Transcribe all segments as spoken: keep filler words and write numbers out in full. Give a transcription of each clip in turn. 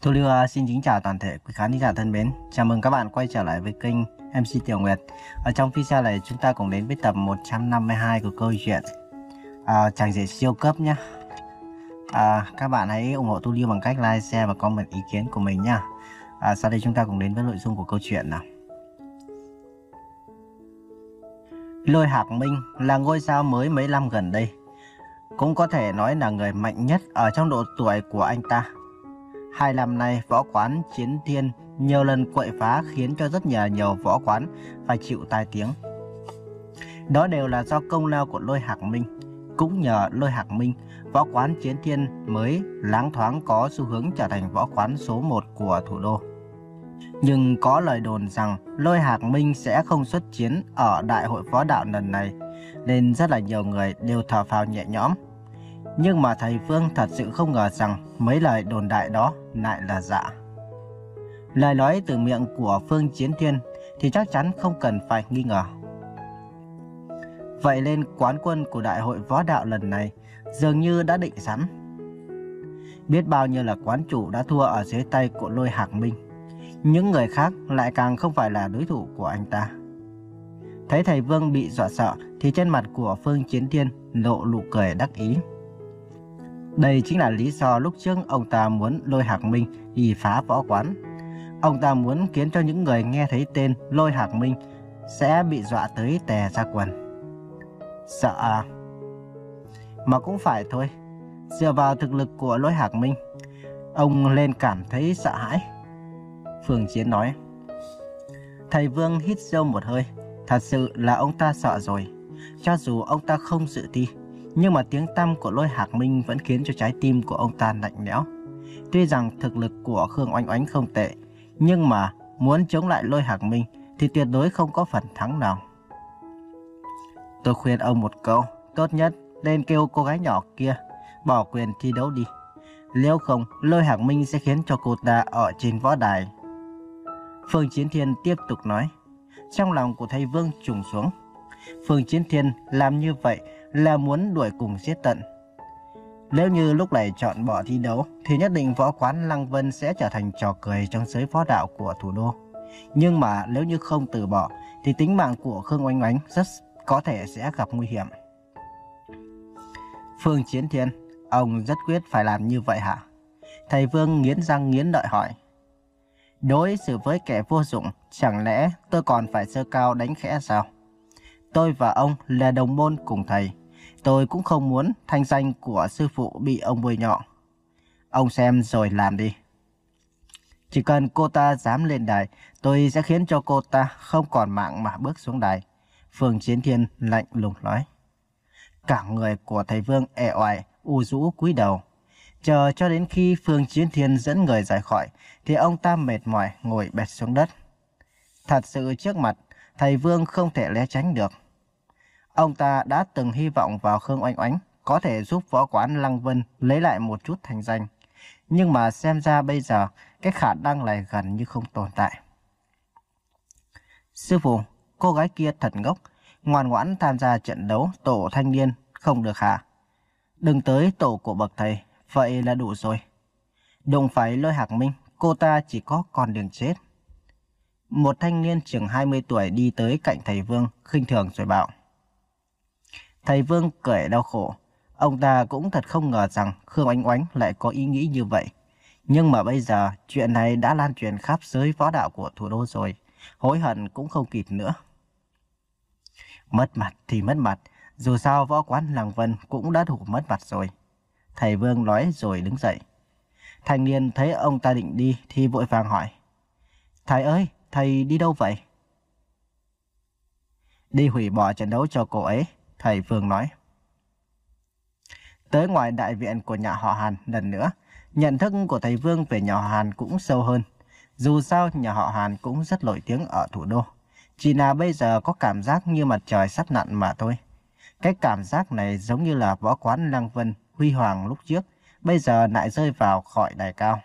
Thu Lưu uh, xin kính chào toàn thể quý khán giả thân mến. Chào mừng các bạn quay trở lại với kênh em xê Tiểu Nguyệt. Ở trong video này chúng ta cùng đến với tập một trăm năm mươi hai của câu chuyện uh, Chàng rể siêu cấp nhé. Uh, các bạn hãy ủng hộ Thu Lưu bằng cách like, share và comment ý kiến của mình nha. Uh, sau đây chúng ta cùng đến với nội dung của câu chuyện nào. Lôi Hạc Minh là ngôi sao mới mấy năm gần đây, cũng có thể nói là người mạnh nhất ở trong độ tuổi của anh ta. Hai năm nay, võ quán Chiến Thiên nhiều lần quậy phá khiến cho rất nhiều, nhiều võ quán phải chịu tai tiếng. Đó đều là do công lao của Lôi Hạc Minh. Cũng nhờ Lôi Hạc Minh, võ quán Chiến Thiên mới loáng thoáng có xu hướng trở thành võ quán số một của thủ đô. Nhưng có lời đồn rằng Lôi Hạc Minh sẽ không xuất chiến ở đại hội võ đạo lần này, nên rất là nhiều người đều thở phào nhẹ nhõm. Nhưng mà thầy Phương thật sự không ngờ rằng mấy lời đồn đại đó lại là giả. Lời nói từ miệng của Phương Chiến Thiên thì chắc chắn không cần phải nghi ngờ. Vậy nên quán quân của đại hội võ đạo lần này dường như đã định sẵn. Biết bao nhiêu là quán chủ đã thua ở dưới tay của Lôi Hạc Minh. Những người khác lại càng không phải là đối thủ của anh ta. Thấy thầy Vương bị dọa sợ thì trên mặt của Phương Chiến Thiên lộ nụ cười đắc ý. Đây chính là lý do lúc trước ông ta muốn Lôi Hạc Minh đi phá võ quán. Ông ta muốn khiến cho những người nghe thấy tên Lôi Hạc Minh sẽ bị dọa tới tè ra quần. Sợ à? Mà cũng phải thôi. Dựa vào thực lực của Lôi Hạc Minh, ông nên cảm thấy sợ hãi. Phương Chiến nói. Thầy Vương hít sâu một hơi. Thật sự là ông ta sợ rồi. Cho dù ông ta không dự thi, nhưng mà tiếng tăm của Lôi Hạc Minh vẫn khiến cho trái tim của ông ta lạnh lẽo. Tuy rằng thực lực của Khương Oanh Oanh không tệ, nhưng mà muốn chống lại Lôi Hạc Minh thì tuyệt đối không có phần thắng nào. Tôi khuyên ông một câu, tốt nhất nên kêu cô gái nhỏ kia bỏ quyền thi đấu đi. Nếu không, Lôi Hạc Minh sẽ khiến cho cô ta ở trên võ đài. Phương Chiến Thiên tiếp tục nói. Trong lòng của thầy Vương trùng xuống. Phương Chiến Thiên làm như vậy là muốn đuổi cùng giết tận. Nếu như lúc này chọn bỏ thi đấu thì nhất định võ quán Lăng Vân sẽ trở thành trò cười trong giới võ đạo của thủ đô. Nhưng mà nếu như không từ bỏ thì tính mạng của Khương Oanh Oanh rất có thể sẽ gặp nguy hiểm. Phương Chiến Thiên, ông rất quyết phải làm như vậy hả? Thầy Vương nghiến răng nghiến lợi hỏi. Đối xử với kẻ vô dụng, chẳng lẽ tôi còn phải giơ cao đánh khẽ sao? Tôi và ông là đồng môn cùng thầy. Tôi cũng không muốn thanh danh của sư phụ bị ông bôi nhọ. Ông xem rồi làm đi. Chỉ cần cô ta dám lên đài, tôi sẽ khiến cho cô ta không còn mạng mà bước xuống đài. Phương Chiến Thiên lạnh lùng nói. Cả người của thầy Vương ẻ oải, u rũ cúi đầu. Chờ cho đến khi Phương Chiến Thiên dẫn người rời khỏi, thì ông ta mệt mỏi ngồi bệt xuống đất. Thật sự trước mặt, thầy Vương không thể né tránh được. Ông ta đã từng hy vọng vào Khương Oanh Oanh có thể giúp võ quán Lăng Vân lấy lại một chút thành danh. Nhưng mà xem ra bây giờ, cái khả năng này gần như không tồn tại. Sư phụ, cô gái kia thật ngốc, ngoan ngoãn tham gia trận đấu tổ thanh niên không được hả? Đừng tới tổ của bậc thầy, vậy là đủ rồi. Đụng phải Lôi Hạc Minh, cô ta chỉ có con đường chết. Một thanh niên chừng hai mươi tuổi đi tới cạnh thầy Vương, khinh thường rồi bảo. Thầy Vương cười đau khổ. Ông ta cũng thật không ngờ rằng Khương Oanh Oanh lại có ý nghĩ như vậy. Nhưng mà bây giờ, chuyện này đã lan truyền khắp giới võ đạo của thủ đô rồi. Hối hận cũng không kịp nữa. Mất mặt thì mất mặt. Dù sao võ quán Lăng Vân cũng đã đủ mất mặt rồi. Thầy Vương nói rồi đứng dậy. Thanh niên thấy ông ta định đi thì vội vàng hỏi. Thầy ơi, thầy đi đâu vậy? Đi hủy bỏ trận đấu cho cô ấy, thầy Vương nói. Tới ngoài đại viện của nhà họ Hàn lần nữa, nhận thức của thầy Vương về nhà họ Hàn cũng sâu hơn. Dù sao nhà họ Hàn cũng rất nổi tiếng ở thủ đô. Chỉ là bây giờ có cảm giác như mặt trời sắp lặn mà thôi. Cái cảm giác này giống như là võ quán Lăng Vân huy hoàng lúc trước, bây giờ lại rơi vào khỏi đài cao.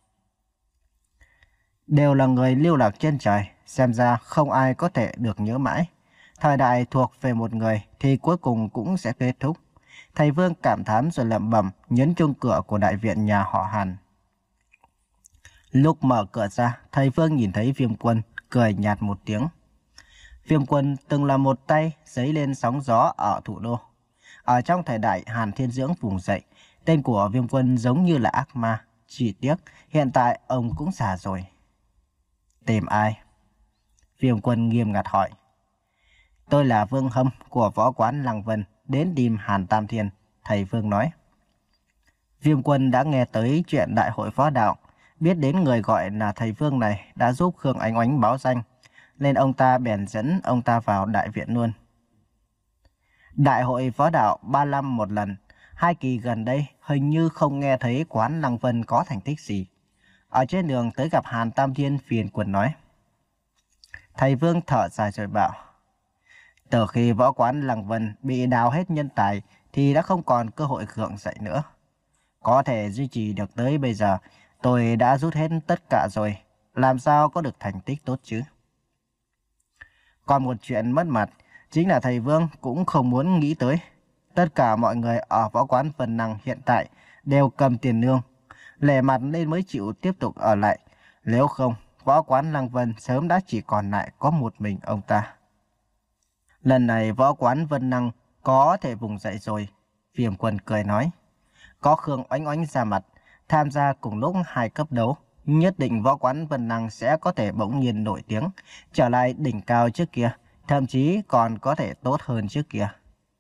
Đều là người lưu lạc trên trời, xem ra không ai có thể được nhớ mãi. Thời đại thuộc về một người thì cuối cùng cũng sẽ kết thúc. Thầy Vương cảm thán rồi lẩm bẩm nhấn chuông cửa của đại viện nhà họ Hàn. Lúc mở cửa ra, thầy Phương nhìn thấy Viêm Quân, cười nhạt một tiếng. Viêm Quân từng là một tay giấy lên sóng gió ở thủ đô. Ở trong thời đại Hàn Thiên Dưỡng vùng dậy, tên của Viêm Quân giống như là ác ma. Chỉ tiếc, hiện tại ông cũng già rồi. Tìm ai? Viêm Quân nghiêm ngặt hỏi. Tôi là Vương Hâm của võ quán Lăng Vân, đến tìm Hàn Tam Thiên, thầy Vương nói. Viêm Quân đã nghe tới chuyện đại hội võ đạo, biết đến người gọi là thầy Vương này đã giúp Khương Oánh Oánh báo danh, nên ông ta bèn dẫn ông ta vào đại viện luôn. Đại hội võ đạo ba năm một lần, hai kỳ gần đây hình như không nghe thấy quán Lăng Vân có thành tích gì. Ở trên đường tới gặp Hàn Tam Thiên, phiền quần nói. Thầy Vương thở dài rồi bảo. Từ khi võ quán Lăng Vân bị đào hết nhân tài thì đã không còn cơ hội gượng dậy nữa. Có thể duy trì được tới bây giờ, tôi đã rút hết tất cả rồi, làm sao có được thành tích tốt chứ? Còn một chuyện mất mặt, chính là thầy Vương cũng không muốn nghĩ tới. Tất cả mọi người ở võ quán Vân Năng hiện tại đều cầm tiền nương, lẻ mặt nên mới chịu tiếp tục ở lại. Nếu không, võ quán Lăng Vân sớm đã chỉ còn lại có một mình ông ta. Lần này võ quán Vân Năng có thể vùng dậy rồi, Viêm Quân cười nói. Có Khương Oánh Oánh ra mặt, tham gia cùng lúc hai cấp đấu, nhất định võ quán Vân Năng sẽ có thể bỗng nhiên nổi tiếng, trở lại đỉnh cao trước kia, thậm chí còn có thể tốt hơn trước kia.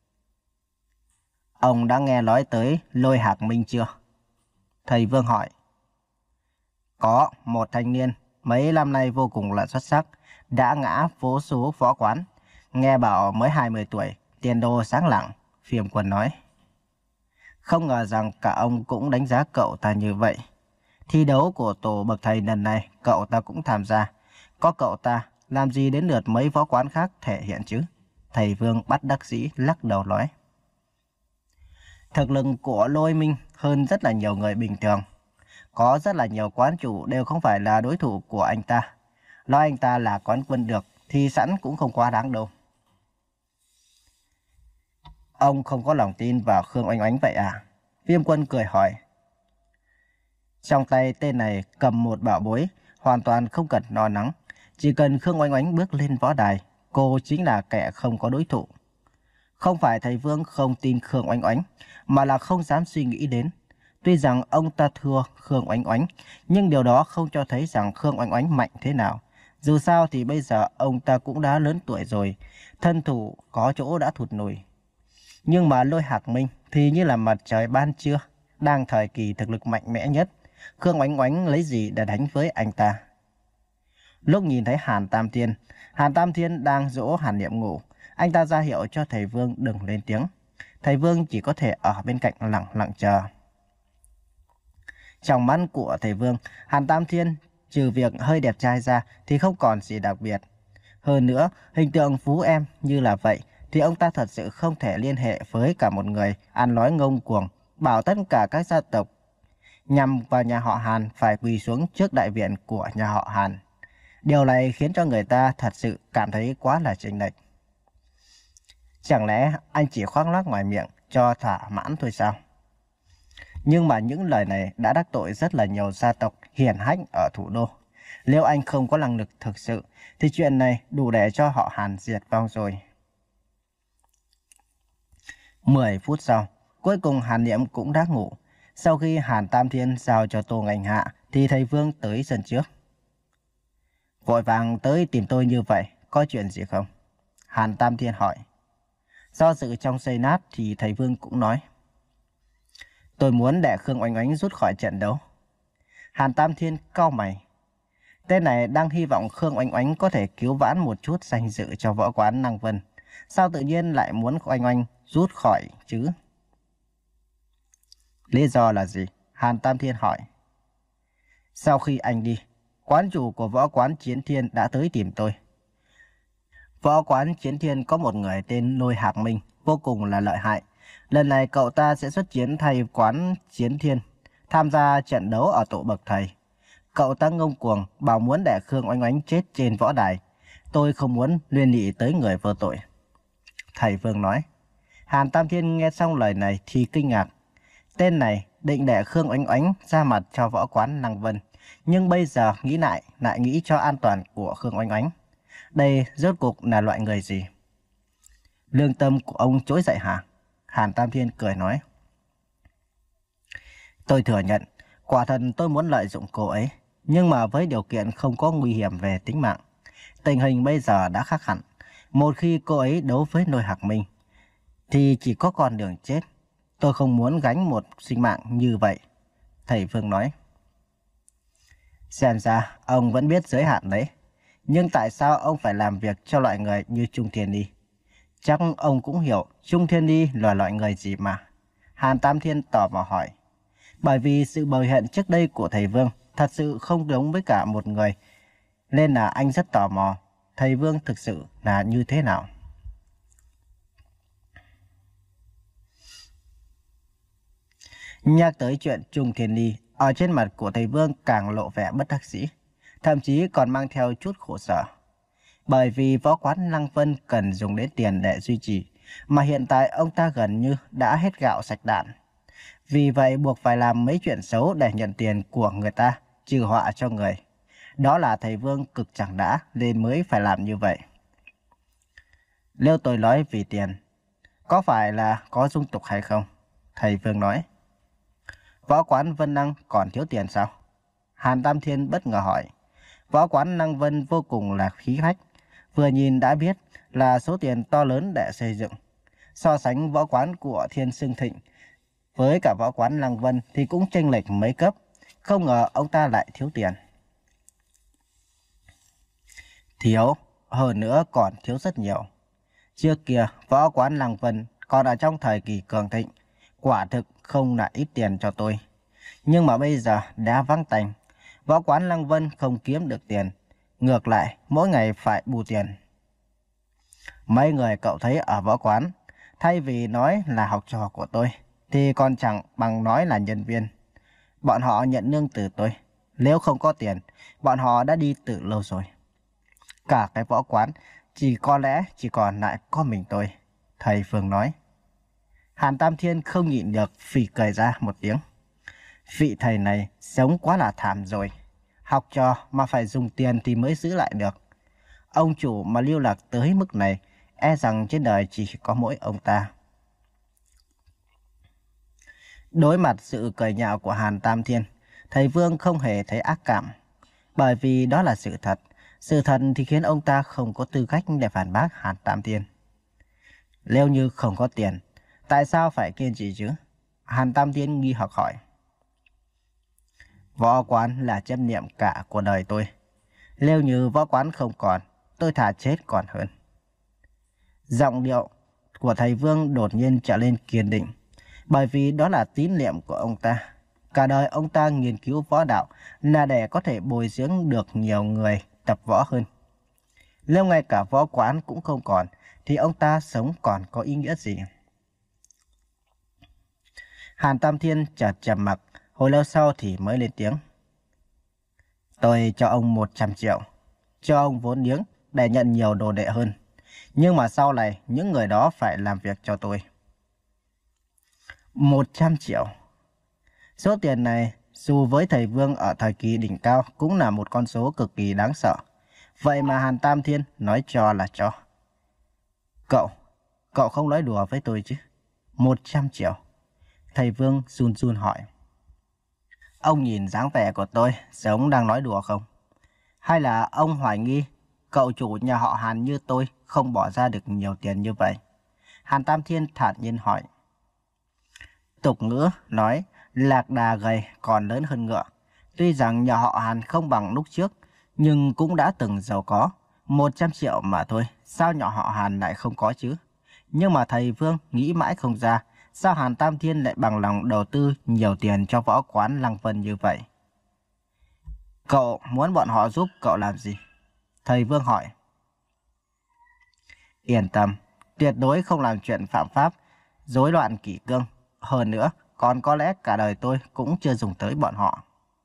Ông đã nghe nói tới Lôi Hạc Minh chưa? Thầy Vương hỏi. Có một thanh niên, mấy năm nay vô cùng là xuất sắc, đã ngã vô số võ quán. Nghe bảo mới hai mươi tuổi, tiền đồ sáng lạng, Viêm Quân nói. Không ngờ rằng cả ông cũng đánh giá cậu ta như vậy. Thi đấu của tổ bậc thầy lần này, cậu ta cũng tham gia. Có cậu ta, làm gì đến lượt mấy võ quán khác thể hiện chứ? Thầy Vương bất đắc dĩ lắc đầu nói. Thực lực của Lôi Minh hơn rất là nhiều người bình thường. Có rất là nhiều quán chủ đều không phải là đối thủ của anh ta. Nói anh ta là quán quân được thì sẵn cũng không quá đáng đâu. Ông không có lòng tin vào Khương Oánh Oánh vậy à? Viêm Quân cười hỏi. Trong tay tên này cầm một bảo bối, hoàn toàn không cần lo lắng. Chỉ cần Khương Oánh Oánh bước lên võ đài, cô chính là kẻ không có đối thủ. Không phải thầy Vương không tin Khương Oánh Oánh, mà là không dám suy nghĩ đến. Tuy rằng ông ta thua Khương Oánh Oánh, nhưng điều đó không cho thấy rằng Khương Oánh Oánh mạnh thế nào. Dù sao thì bây giờ ông ta cũng đã lớn tuổi rồi, thân thủ có chỗ đã thụt lùi. Nhưng mà Lôi Hạc Minh thì như là mặt trời ban trưa, đang thời kỳ thực lực mạnh mẽ nhất. Khương Oánh Oánh lấy gì để đánh với anh ta? Lúc nhìn thấy Hàn Tam Thiên, Hàn Tam Thiên đang dỗ Hàn Niệm ngủ, anh ta ra hiệu cho thầy Vương đừng lên tiếng. Thầy Vương chỉ có thể ở bên cạnh lặng lặng chờ. Trong mắt của thầy Vương, Hàn Tam Thiên trừ việc hơi đẹp trai ra thì không còn gì đặc biệt. Hơn nữa, hình tượng phú em như là vậy thì ông ta thật sự không thể liên hệ với cả một người ăn nói ngông cuồng, bảo tất cả các gia tộc nhằm vào nhà họ Hàn phải quỳ xuống trước đại viện của nhà họ Hàn. Điều này khiến cho người ta thật sự cảm thấy quá là chênh lệch. Chẳng lẽ anh chỉ khoác lác ngoài miệng cho thỏa mãn thôi sao? Nhưng mà những lời này đã đắc tội rất là nhiều gia tộc hiển hách ở thủ đô. Nếu anh không có năng lực thực sự thì chuyện này đủ để cho họ Hàn diệt vong rồi. Mười phút sau, cuối cùng Hàn Niệm cũng đã ngủ. Sau khi Hàn Tam Thiên giao cho Tô Ngành Hạ thì thầy Vương tới sân trước. Vội vàng tới tìm tôi như vậy, có chuyện gì không? Hàn Tam Thiên hỏi. Do dự trong giây lát thì thầy Vương cũng nói. Tôi muốn để Khương Oánh Oánh rút khỏi trận đấu. Hàn Tam Thiên cau mày. Tên này đang hy vọng Khương Oánh Oánh có thể cứu vãn một chút danh dự cho võ quán Lăng Vân. Sao tự nhiên lại muốn Oánh Oánh rút khỏi chứ? Lý do là gì? Hàn Tam Thiên hỏi. Sau khi anh đi, quán chủ của võ quán Chiến Thiên đã tới tìm tôi. Võ quán Chiến Thiên có một người tên Lôi Hạc Minh, vô cùng là lợi hại. Lần này cậu ta sẽ xuất chiến thay quán Chiến Thiên, tham gia trận đấu ở tổ bậc thầy. Cậu ta ngông cuồng, bảo muốn để Khương Oánh Oánh chết trên võ đài. Tôi không muốn liên lụy tới người vô tội. Thầy Vương nói. Hàn Tam Thiên nghe xong lời này thì kinh ngạc. Tên này định để Khương Oánh Oánh ra mặt cho võ quán Lăng Vân. Nhưng bây giờ nghĩ lại, lại nghĩ cho an toàn của Khương Oánh Oánh. Đây rốt cuộc là loại người gì? Lương tâm của ông trỗi dậy hả? Hàn Tam Thiên cười nói. Tôi thừa nhận, quả thật tôi muốn lợi dụng cô ấy, nhưng mà với điều kiện không có nguy hiểm về tính mạng. Tình hình bây giờ đã khác hẳn. Một khi cô ấy đấu với Lôi Hạc Minh, thì chỉ có con đường chết. Tôi không muốn gánh một sinh mạng như vậy, thầy Vương nói. Xem ra, ông vẫn biết giới hạn đấy. Nhưng tại sao ông phải làm việc cho loại người như Trung Thiên Đi? Chắc ông cũng hiểu Trung Thiên Đi là loại người gì mà. Hàn Tam Thiên tò mò hỏi. Bởi vì sự bồi hiện trước đây của thầy Vương thật sự không giống với cả một người, nên là anh rất tò mò thầy Vương thực sự là như thế nào. Nhắc tới chuyện Trung Thiên Ly, ở trên mặt của thầy Vương càng lộ vẻ bất đắc dĩ, thậm chí còn mang theo chút khổ sở. Bởi vì võ quán Lăng Vân cần dùng đến tiền để duy trì, mà hiện tại ông ta gần như đã hết gạo sạch đạn. Vì vậy buộc phải làm mấy chuyện xấu để nhận tiền của người ta, trừ họa cho người. Đó là thầy Vương cực chẳng đã nên mới phải làm như vậy. Nếu tôi nói vì tiền, có phải là có dung tục hay không? Thầy Vương nói. Võ quán Vân Năng còn thiếu tiền sao? Hàn Tam Thiên bất ngờ hỏi. Võ quán Lăng Vân vô cùng là khí phách, vừa nhìn đã biết là số tiền to lớn để xây dựng. So sánh võ quán của Thiên Sương Thịnh với cả võ quán Lăng Vân thì cũng chênh lệch mấy cấp. Không ngờ ông ta lại thiếu tiền. Thiếu, hơn nữa còn thiếu rất nhiều. Trước kia, võ quán Lăng Vân còn ở trong thời kỳ cường thịnh, quả thực không là ít tiền cho tôi. Nhưng mà bây giờ đã vắng tanh, võ quán Lăng Vân không kiếm được tiền, ngược lại mỗi ngày phải bù tiền. Mấy người cậu thấy ở võ quán, thay vì nói là học trò của tôi, thì còn chẳng bằng nói là nhân viên. Bọn họ nhận lương từ tôi, nếu không có tiền, bọn họ đã đi từ lâu rồi. Cả cái võ quán chỉ có lẽ chỉ còn lại có mình tôi, thầy Phương nói. Hàn Tam Thiên không nhịn được phì cười ra một tiếng. Vị thầy này sống quá là thảm rồi. Học trò mà phải dùng tiền thì mới giữ lại được. Ông chủ mà lưu lạc tới mức này, e rằng trên đời chỉ có mỗi ông ta. Đối mặt sự cười nhạo của Hàn Tam Thiên, thầy Vương không hề thấy ác cảm. Bởi vì đó là sự thật. Sự thật thì khiến ông ta không có tư cách để phản bác Hàn Tam Thiên. Nếu như không có tiền, tại sao phải kiên trì chứ? Hàn Tam Thiên nghi hoặc hỏi. Võ quán là chấp niệm cả của đời tôi. Nếu như võ quán không còn, tôi thà chết còn hơn. Giọng điệu của thầy Vương đột nhiên trở lên kiên định. Bởi vì đó là tín niệm của ông ta. Cả đời ông ta nghiên cứu võ đạo là để có thể bồi dưỡng được nhiều người tập võ hơn. Nếu ngay cả võ quán cũng không còn, thì ông ta sống còn có ý nghĩa gì? Hàn Tam Thiên chợt trầm mặc, hồi lâu sau thì mới lên tiếng. Tôi cho ông một trăm triệu, cho ông vốn liếng để nhận nhiều đồ đệ hơn. Nhưng mà sau này những người đó phải làm việc cho tôi. Một trăm triệu. Số tiền này dù với thầy Vương ở thời kỳ đỉnh cao cũng là một con số cực kỳ đáng sợ. Vậy mà Hàn Tam Thiên nói cho là cho. Cậu, cậu không nói đùa với tôi chứ? Một trăm triệu. Thầy Vương run run hỏi. Ông nhìn dáng vẻ của tôi giống đang nói đùa không? Hay là ông hoài nghi cậu chủ nhà họ Hàn như tôi không bỏ ra được nhiều tiền như vậy? Hàn Tam Thiên thản nhiên hỏi. Tục ngữ nói lạc đà gầy còn lớn hơn ngựa. Tuy rằng nhà họ Hàn không bằng lúc trước, nhưng cũng đã từng giàu có. Một trăm triệu mà thôi, sao nhà họ Hàn lại không có chứ? Nhưng mà thầy Vương nghĩ mãi không ra, sao Hàn Tam Thiên lại bằng lòng đầu tư nhiều tiền cho võ quán Lăng Vân như vậy? Cậu muốn bọn họ giúp cậu làm gì? Thầy Vương hỏi. Yên tâm, tuyệt đối không làm chuyện phạm pháp, rối loạn kỷ cương. Hơn nữa, còn có lẽ cả đời tôi cũng chưa dùng tới bọn họ.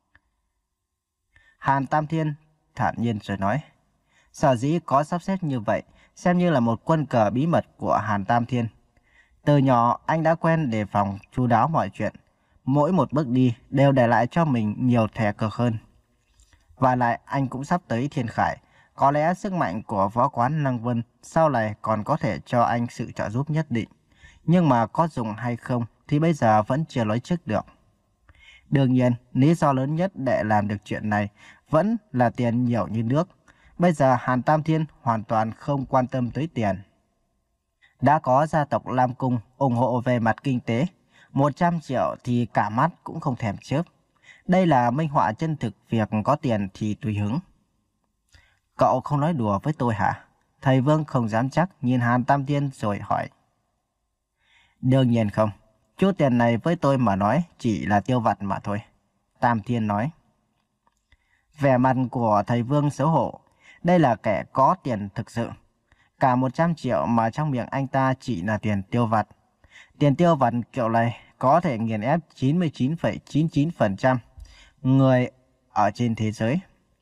Hàn Tam Thiên thản nhiên rồi nói. Sở dĩ có sắp xếp như vậy, xem như là một quân cờ bí mật của Hàn Tam Thiên. Từ nhỏ anh đã quen đề phòng chu đáo mọi chuyện. mỗi một bước đi đều để lại cho mình nhiều thẻ cược hơn. Và lại anh cũng sắp tới Thiên Khải, có lẽ sức mạnh của võ quán Lăng Vân sau này còn có thể cho anh sự trợ giúp nhất định. Nhưng mà có dùng hay không thì bây giờ vẫn chưa nói trước được. Đương nhiên, lý do lớn nhất để làm được chuyện này vẫn là tiền nhiều như nước. Bây giờ Hàn Tam Thiên hoàn toàn không quan tâm tới tiền. Đã có gia tộc Lam Cung ủng hộ về mặt kinh tế, một trăm triệu thì cả mắt cũng không thèm chớp. Đây là minh họa chân thực việc có tiền thì tùy hứng. Cậu không nói đùa với tôi hả? Thầy Vương không dám chắc nhìn Hàn Tam Thiên rồi hỏi. Đương nhiên không. Chút tiền này với tôi mà nói chỉ là tiêu vặt mà thôi. Tam Thiên nói. Vẻ mặt của thầy Vương xấu hổ. Đây là kẻ có tiền thực sự. Cả một trăm triệu mà trong miệng anh ta chỉ là tiền tiêu vặt. Tiền tiêu vặt kiểu này có thể nghiền ép chín mươi chín phẩy chín chín phần trăm người ở trên thế giới.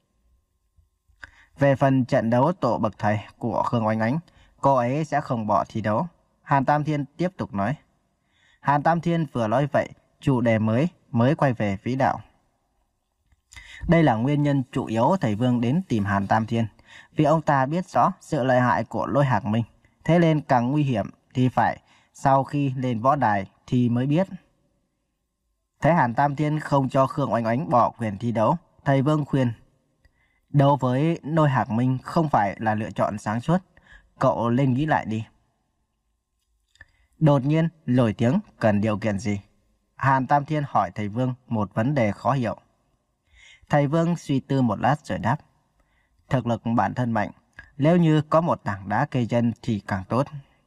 Về phần trận đấu tổ bậc thầy của Khương Oanh Ánh, cô ấy sẽ không bỏ thi đấu. Hàn Tam Thiên tiếp tục nói. Hàn Tam Thiên vừa nói vậy, chủ đề mới mới quay về vĩ đạo. Đây là nguyên nhân chủ yếu thầy Vương đến tìm Hàn Tam Thiên, vì ông ta biết rõ sự lợi hại của Lôi Hạc Minh. Thế nên càng nguy hiểm thì phải sau khi lên võ đài thì mới biết. Thấy Hàn Tam Thiên không cho Khương Oanh Oánh bỏ quyền thi đấu, thầy Vương khuyên. Đấu với Lôi Hạc Minh không phải là lựa chọn sáng suốt, cậu lên nghĩ lại đi. Đột nhiên nổi tiếng cần điều kiện gì? Hàn Tam Thiên hỏi thầy Vương một vấn đề khó hiểu. Thầy Vương suy tư một lát rồi đáp. Thực lực bản thân mạnh, nếu như có một tảng đá cây chân thì càng tốt.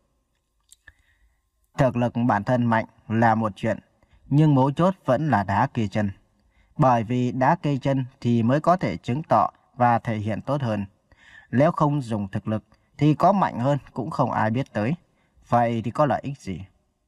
Thực lực bản thân mạnh là một chuyện, nhưng mấu chốt vẫn là đá cây chân. Bởi vì đá cây chân thì mới có thể chứng tỏ và thể hiện tốt hơn. Nếu không dùng thực lực thì có mạnh hơn cũng không ai biết tới. Vậy thì có lợi ích gì?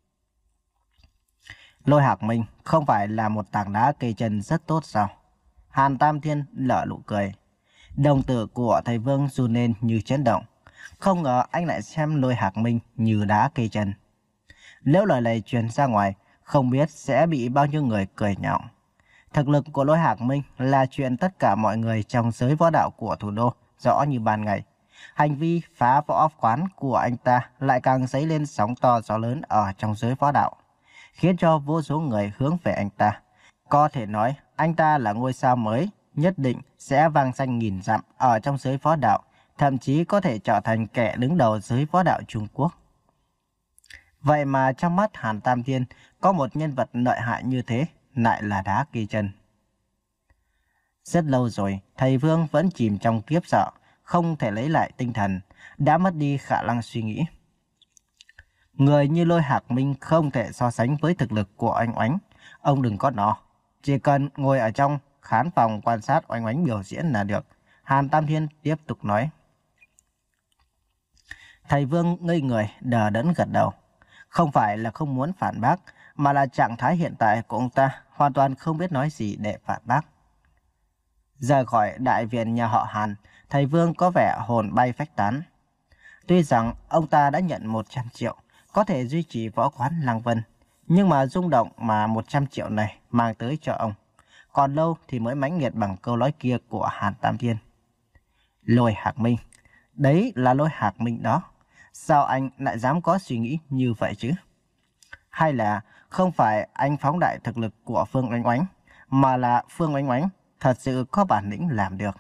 Lôi Hạc Minh không phải là một tảng đá cây chân rất tốt sao? Hàn Tam Thiên lở nụ cười. Đồng tử của thầy Vương run lên như chấn động. Không ngờ anh lại xem Lôi Hạc Minh như đá cây chân. Nếu lời này truyền ra ngoài, không biết sẽ bị bao nhiêu người cười nhạo. Thực lực của Lôi Hạc Minh là chuyện tất cả mọi người trong giới võ đạo của thủ đô rõ như ban ngày. Hành vi phá võ quán của anh ta lại càng dấy lên sóng to gió lớn ở trong giới võ đạo, khiến cho vô số người hướng về anh ta. Có thể nói anh ta là ngôi sao mới, nhất định sẽ vang danh nghìn dặm ở trong giới võ đạo, thậm chí có thể trở thành kẻ đứng đầu giới võ đạo Trung Quốc. Vậy mà trong mắt Hàn Tam Thiên có một nhân vật lợi hại như thế, lại là đá cây chân. Rất lâu rồi, thầy Vương vẫn chìm trong kiếp sợ, không thể lấy lại tinh thần, đã mất đi khả năng suy nghĩ. Người như Lôi Hạc Minh không thể so sánh với thực lực của Oanh Oánh. Ông đừng có nó, chỉ cần ngồi ở trong khán phòng quan sát Oanh Oánh biểu diễn là được. Hàn Tam Thiên tiếp tục nói. Thầy Vương ngây người, đờ đẫn gật đầu. Không phải là không muốn phản bác, mà là trạng thái hiện tại của ông ta hoàn toàn không biết nói gì để phản bác. Rời khỏi đại viện nhà họ Hàn, thầy Vương có vẻ hồn bay phách tán. Tuy rằng ông ta đã nhận một trăm triệu, có thể duy trì võ quán Lăng Vân, nhưng mà rung động mà một trăm triệu này mang tới cho ông, còn lâu thì mới mãnh liệt bằng câu nói kia của Hàn Tam Thiên. Lôi Hạc Minh, đấy là Lôi Hạc Minh đó. Sao anh lại dám có suy nghĩ như vậy chứ? Hay là không phải anh phóng đại thực lực của Phương Oanh Oánh, mà là Phương Oanh Oánh thật sự có bản lĩnh làm được?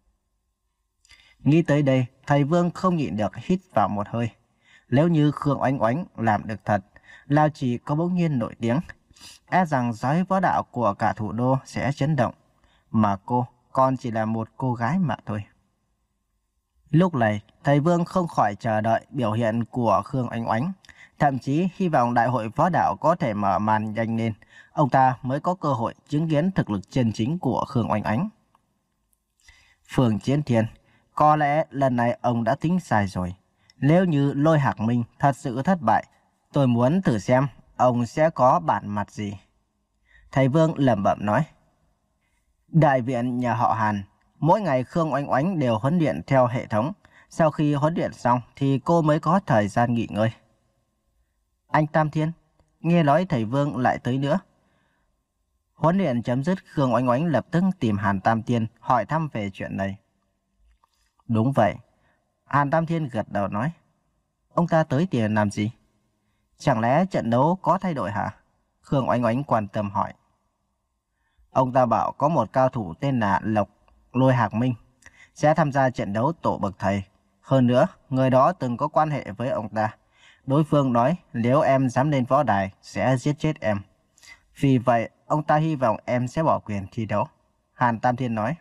Nghĩ tới đây, thầy Vương không nhịn được hít vào một hơi. Nếu như Khương Oanh Oánh làm được thật, Lao Chỉ có bỗng nhiên nổi tiếng, e rằng giới võ đạo của cả thủ đô sẽ chấn động, mà cô còn chỉ là một cô gái mà thôi. Lúc này, thầy Vương không khỏi chờ đợi biểu hiện của Khương Oanh Oánh, thậm chí hy vọng đại hội võ đạo có thể mở màn nhanh lên, ông ta mới có cơ hội chứng kiến thực lực chân chính của Khương Oanh Oánh. Phương Chiến Thiên, có lẽ lần này ông đã tính sai rồi. Nếu như Lôi Hạc Minh thật sự thất bại, tôi muốn thử xem ông sẽ có bản mặt gì. Thầy Vương lẩm bẩm nói. Đại viện nhà họ Hàn, mỗi ngày Khương Oanh Oánh đều huấn luyện theo hệ thống. Sau khi huấn luyện xong thì cô mới có thời gian nghỉ ngơi. Anh Tam Thiên, nghe nói thầy Vương lại tới nữa. Huấn luyện chấm dứt, Khương Oánh Oánh lập tức tìm Hàn Tam Thiên hỏi thăm về chuyện này. Đúng vậy. Hàn Tam Thiên gật đầu nói. Ông ta tới tiền làm gì? Chẳng lẽ trận đấu có thay đổi hả? Khương Oánh Oánh quan tâm hỏi. Ông ta bảo có một cao thủ tên là Lộc Lôi Hạc Minh sẽ tham gia trận đấu tổ bậc thầy. Hơn nữa, người đó từng có quan hệ với ông ta. Đối phương nói nếu em dám lên võ đài sẽ giết chết em. Vì vậy, ông ta hy vọng em sẽ bỏ quyền thi đấu. Hàn Tam Thiên nói.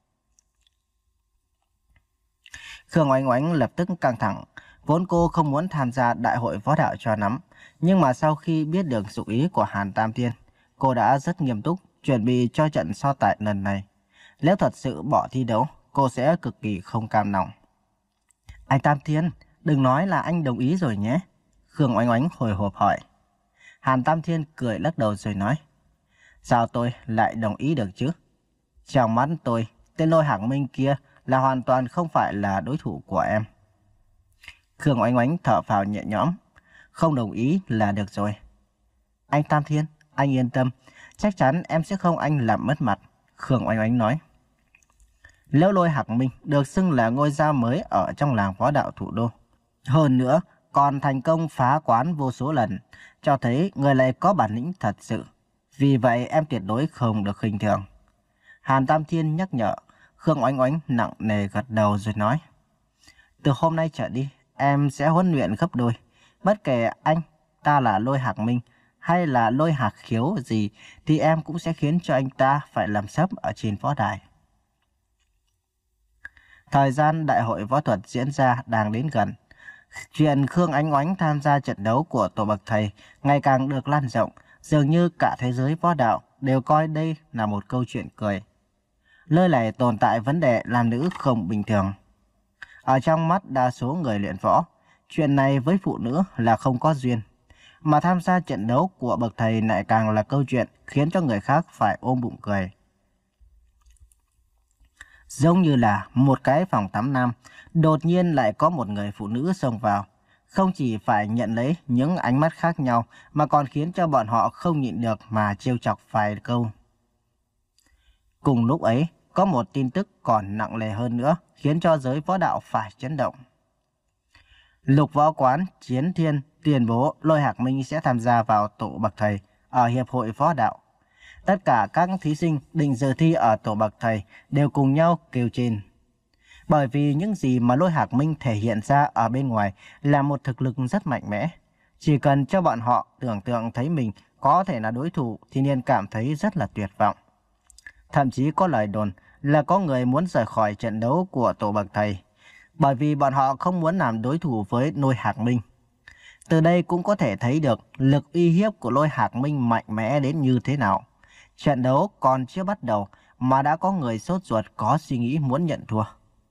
Khương Oánh Oánh lập tức căng thẳng. Vốn cô không muốn tham gia đại hội võ đạo cho lắm. Nhưng mà sau khi biết được dụng ý của Hàn Tam Thiên, cô đã rất nghiêm túc chuẩn bị cho trận so tài lần này. Nếu thật sự bỏ thi đấu, cô sẽ cực kỳ không cam lòng. Anh Tam Thiên, đừng nói là anh đồng ý rồi nhé. Khương Oánh Oánh hồi hộp hỏi. Hàn Tam Thiên cười lắc đầu rồi nói. Sao tôi lại đồng ý được chứ? Trong mắt tôi, tên Lôi Hạc Minh kia là hoàn toàn không phải là đối thủ của em. Khương Oánh Oánh thở phào nhẹ nhõm. Không đồng ý là được rồi. Anh Tam Thiên, anh yên tâm. Chắc chắn em sẽ không anh làm mất mặt. Khương Oánh Oánh nói. Liễu Lôi Hạc Minh được xưng là ngôi sao mới ở trong làng võ đạo thủ đô. Hơn nữa, còn thành công phá quán vô số lần, cho thấy người này có bản lĩnh thật sự. Vì vậy em tuyệt đối không được khinh thường. Hàn Tam Thiên nhắc nhở. Khương Oánh Oánh nặng nề gật đầu rồi nói. Từ hôm nay trở đi, em sẽ huấn luyện gấp đôi. Bất kể anh ta là Lôi Hạc Minh hay là Lôi Hạc Khiếu gì, thì em cũng sẽ khiến cho anh ta phải làm sấp ở trên võ đài. Thời gian đại hội võ thuật diễn ra đang đến gần. Chuyện Khương Oánh Oánh tham gia trận đấu của tổ bậc thầy ngày càng được lan rộng. Dường như cả thế giới võ đạo đều coi đây là một câu chuyện cười. Nơi này tồn tại vấn đề nam nữ không bình thường. Ở trong mắt đa số người luyện võ, chuyện này với phụ nữ là không có duyên. Mà tham gia trận đấu của bậc thầy lại càng là câu chuyện khiến cho người khác phải ôm bụng cười. Giống như là một cái phòng tắm nam, đột nhiên lại có một người phụ nữ xông vào. Không chỉ phải nhận lấy những ánh mắt khác nhau, mà còn khiến cho bọn họ không nhịn được mà trêu chọc vài câu. Cùng lúc ấy, có một tin tức còn nặng nề hơn nữa, khiến cho giới võ đạo phải chấn động. Lục Võ Quán Chiến Thiên tuyên bố Lôi Hạc Minh sẽ tham gia vào tổ bậc thầy ở Hiệp hội Võ đạo. Tất cả các thí sinh định dự thi ở tổ bậc thầy đều cùng nhau kêu trên. Bởi vì những gì mà Lôi Hạc Minh thể hiện ra ở bên ngoài là một thực lực rất mạnh mẽ. Chỉ cần cho bọn họ tưởng tượng thấy mình có thể là đối thủ thì liền cảm thấy rất là tuyệt vọng. Thậm chí có lời đồn là có người muốn rời khỏi trận đấu của tổ bậc thầy, bởi vì bọn họ không muốn làm đối thủ với Lôi Hạc Minh. Từ đây cũng có thể thấy được lực uy hiếp của Lôi Hạc Minh mạnh mẽ đến như thế nào. Trận đấu còn chưa bắt đầu mà đã có người sốt ruột có suy nghĩ muốn nhận thua.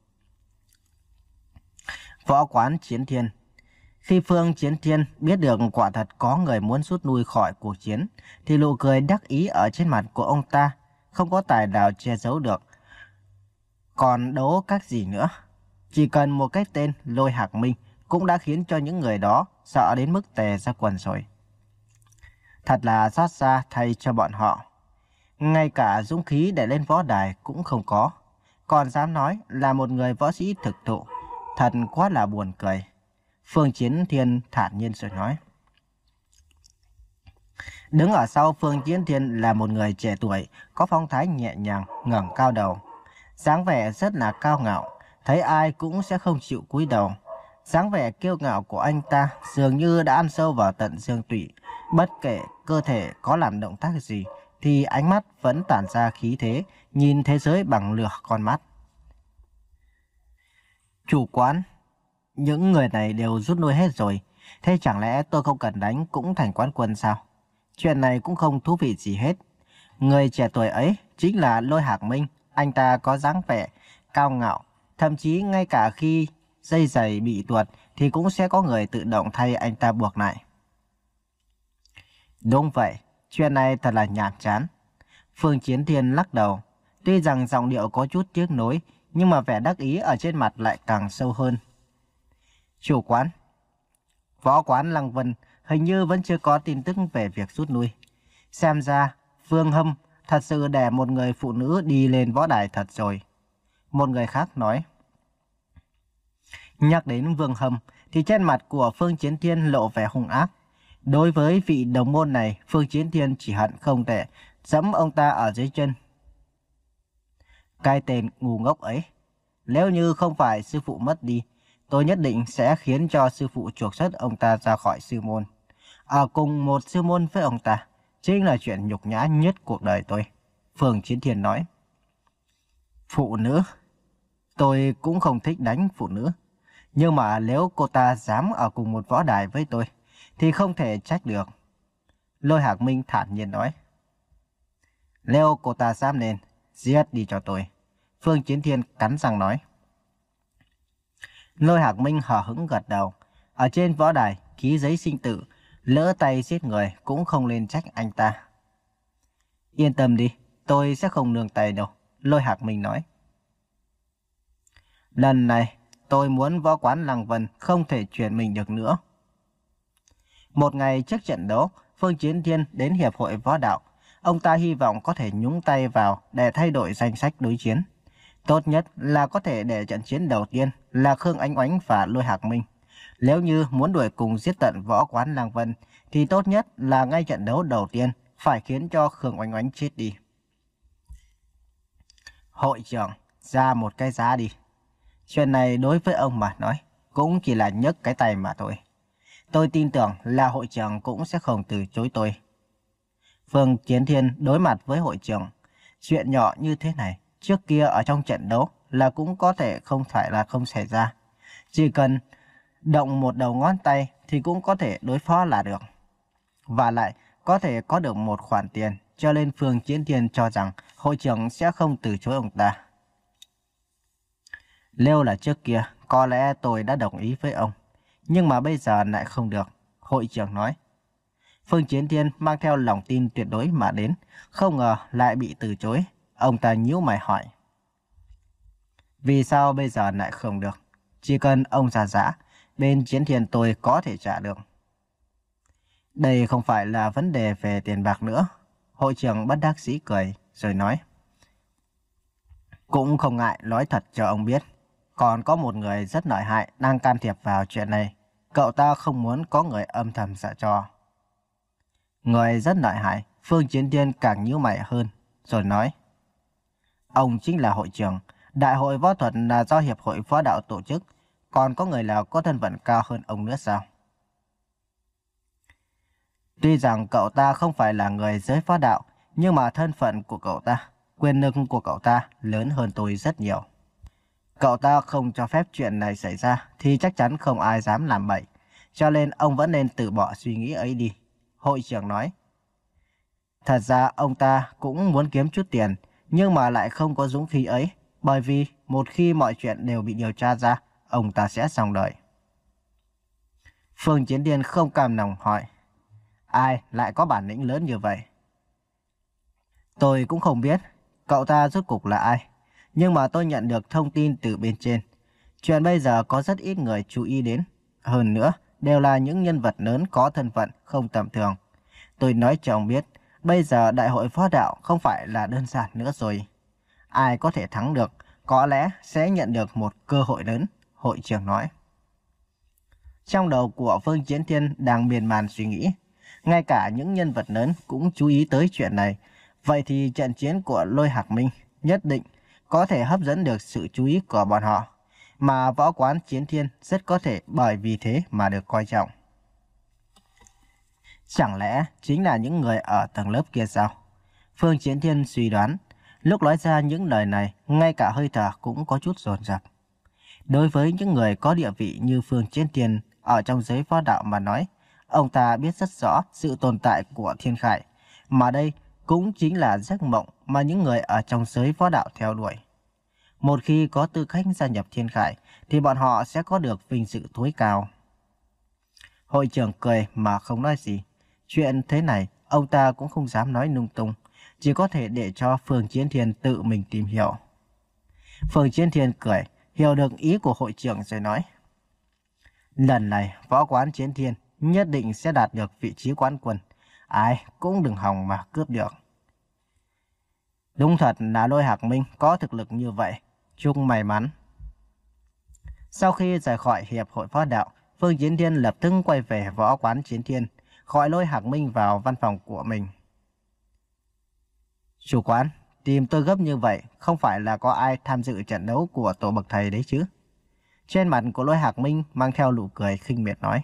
Võ Quán Chiến Thiên. Khi Phương Chiến Thiên biết được quả thật có người muốn rút lui khỏi cuộc chiến, thì nụ cười đắc ý ở trên mặt của ông ta không có tài nào che giấu được. Còn đấu các gì nữa? Chỉ cần một cái tên Lôi Hạc Minh cũng đã khiến cho những người đó sợ đến mức tè ra quần rồi. Thật là xót xa thay cho bọn họ. Ngay cả dũng khí để lên võ đài cũng không có, còn dám nói là một người võ sĩ thực thụ. Thật quá là buồn cười. Phương Chiến Thiên thản nhiên rồi nói. Đứng ở sau Phương Chiến Thiên là một người trẻ tuổi, có phong thái nhẹ nhàng, ngẩng cao đầu. Dáng vẻ rất là cao ngạo, thấy ai cũng sẽ không chịu cúi đầu. Dáng vẻ kiêu ngạo của anh ta dường như đã ăn sâu vào tận xương tủy. Bất kể cơ thể có làm động tác gì, thì ánh mắt vẫn tản ra khí thế, nhìn thế giới bằng lửa con mắt. Chủ quán, những người này đều rút lui hết rồi. Thế chẳng lẽ tôi không cần đánh cũng thành quán quân sao? Chuyện này cũng không thú vị gì hết. Người trẻ tuổi ấy chính là Lôi Hạc Minh. Anh ta có dáng vẻ cao ngạo. Thậm chí ngay cả khi dây giày bị tuột thì cũng sẽ có người tự động thay anh ta buộc lại. Đúng vậy, chuyện này thật là nhàm chán. Phương Chiến Thiên lắc đầu. Tuy rằng giọng điệu có chút tiếc nuối, nhưng mà vẻ đắc ý ở trên mặt lại càng sâu hơn. Chủ quán, Võ Quán Lăng Vân hình như vẫn chưa có tin tức về việc rút lui. Xem ra Phương Hâm thật sự để một người phụ nữ đi lên võ đài thật rồi. Một người khác nói. Nhắc đến Vương Hâm thì trên mặt của Phương Chiến Thiên lộ vẻ hung ác. Đối với vị đồng môn này, Phương Chiến Thiên chỉ hận không thể giẫm ông ta ở dưới chân. Cái tên ngu ngốc ấy, nếu như không phải sư phụ mất đi, tôi nhất định sẽ khiến cho sư phụ trục xuất ông ta ra khỏi sư môn. Ở cùng một sư môn với ông ta, chính là chuyện nhục nhã nhất cuộc đời tôi. Phương Chiến Thiên nói. Phụ nữ? Tôi cũng không thích đánh phụ nữ. Nhưng mà nếu cô ta dám ở cùng một võ đài với tôi, thì không thể trách được. Lôi Hạc Minh thản nhiên nói. Nếu cô ta dám lên, giết đi cho tôi. Phương Chiến Thiên cắn răng nói. Lôi Hạc Minh hờ hững gật đầu. Ở trên võ đài, ký giấy sinh tử, lỡ tay giết người cũng không nên trách anh ta. Yên tâm đi, tôi sẽ không nương tay đâu. Lôi Hạc Minh nói. Lần này, tôi muốn võ quán Lăng Vân không thể chuyển mình được nữa. Một ngày trước trận đấu, Phương Chiến Thiên đến Hiệp hội Võ Đạo. Ông ta hy vọng có thể nhúng tay vào để thay đổi danh sách đối chiến. Tốt nhất là có thể để trận chiến đầu tiên là Khương Ánh Oánh và Lôi Hạc Minh. Nếu như muốn đuổi cùng giết tận võ quán Lăng Vân, thì tốt nhất là ngay trận đấu đầu tiên phải khiến cho Khương Ánh Oánh chết đi. Hội trưởng, ra một cái giá đi. Chuyện này đối với ông mà nói, cũng chỉ là nhấc cái tay mà thôi. Tôi tin tưởng là hội trưởng cũng sẽ không từ chối tôi. Phương Chiến Thiên đối mặt với hội trưởng. Chuyện nhỏ như thế này, trước kia ở trong trận đấu là cũng có thể không phải là không xảy ra. Chỉ cần động một đầu ngón tay thì cũng có thể đối phó là được. Và lại có thể có được một khoản tiền, cho nên Phương Chiến Thiên cho rằng hội trưởng sẽ không từ chối ông ta. Nếu là trước kia, có lẽ tôi đã đồng ý với ông. Nhưng mà bây giờ lại không được, hội trưởng nói. Phương Chiến Thiên mang theo lòng tin tuyệt đối mà đến, không ngờ lại bị từ chối. Ông ta nhíu mày hỏi. Vì sao bây giờ lại không được? Chỉ cần ông ra giá, bên Chiến Thiên tôi có thể trả được. Đây không phải là vấn đề về tiền bạc nữa. Hội trưởng bất đắc dĩ cười, rồi nói. Cũng không ngại nói thật cho ông biết. Còn có một người rất lợi hại đang can thiệp vào chuyện này. Cậu ta không muốn có người âm thầm dở trò. Người rất lợi hại, Phương Chiến Thiên càng nhíu mày hơn, rồi nói. Ông chính là hội trưởng, đại hội võ thuật là do Hiệp hội Võ Đạo tổ chức, còn có người nào có thân phận cao hơn ông nữa sao? Tuy rằng cậu ta không phải là người giới võ đạo, nhưng mà thân phận của cậu ta, quyền lực của cậu ta lớn hơn tôi rất nhiều. Cậu ta không cho phép chuyện này xảy ra thì chắc chắn không ai dám làm bậy, cho nên ông vẫn nên từ bỏ suy nghĩ ấy đi. Hội trưởng nói. Thật ra ông ta cũng muốn kiếm chút tiền, nhưng mà lại không có dũng khí ấy, bởi vì một khi mọi chuyện đều bị điều tra ra, ông ta sẽ xong đời. Phương Chiến Thiên không cam lòng hỏi. Ai lại có bản lĩnh lớn như vậy? Tôi cũng không biết cậu ta rốt cục là ai, nhưng mà tôi nhận được thông tin từ bên trên. Chuyện bây giờ có rất ít người chú ý đến. Hơn nữa, đều là những nhân vật lớn có thân phận không tầm thường. Tôi nói cho ông biết, bây giờ đại hội võ đạo không phải là đơn giản nữa rồi. Ai có thể thắng được, có lẽ sẽ nhận được một cơ hội lớn, hội trưởng nói. Trong đầu của Phương Chiến Thiên đang miên man suy nghĩ. Ngay cả những nhân vật lớn cũng chú ý tới chuyện này. Vậy thì trận chiến của Lôi Hạc Minh nhất định có thể hấp dẫn được sự chú ý của bọn họ. Mà võ quán Chiến Thiên rất có thể bởi vì thế mà được coi trọng. Chẳng lẽ chính là những người ở tầng lớp kia sao? Phương Chiến Thiên suy đoán. Lúc nói ra những lời này, ngay cả hơi thở cũng có chút dồn dập. Đối với những người có địa vị như Phương Chiến Thiên ở trong giới võ đạo mà nói, ông ta biết rất rõ sự tồn tại của Thiên Khải. Mà đây cũng chính là giấc mộng mà những người ở trong giới võ đạo theo đuổi. Một khi có tư cách gia nhập Thiên Khải, thì bọn họ sẽ có được vinh dự tối cao. Hội trưởng cười mà không nói gì. Chuyện thế này, ông ta cũng không dám nói lung tung, chỉ có thể để cho Phương Chiến Thiên tự mình tìm hiểu. Phương Chiến Thiên cười, hiểu được ý của hội trưởng rồi nói. Lần này, võ quán Chiến Thiên nhất định sẽ đạt được vị trí quán quân. Ai cũng đừng hòng mà cướp được. Đúng thật là Lôi Hạc Minh có thực lực như vậy. Chúc may mắn. Sau khi rời khỏi Hiệp hội Võ đạo, Phương Chiến Thiên lập tức quay về võ quán Chiến Thiên, gọi Lôi Hạc Minh vào văn phòng của mình. Chủ quán, tìm tôi gấp như vậy, không phải là có ai tham dự trận đấu của tổ bậc thầy đấy chứ? Trên mặt của Lôi Hạc Minh mang theo nụ cười khinh miệt nói.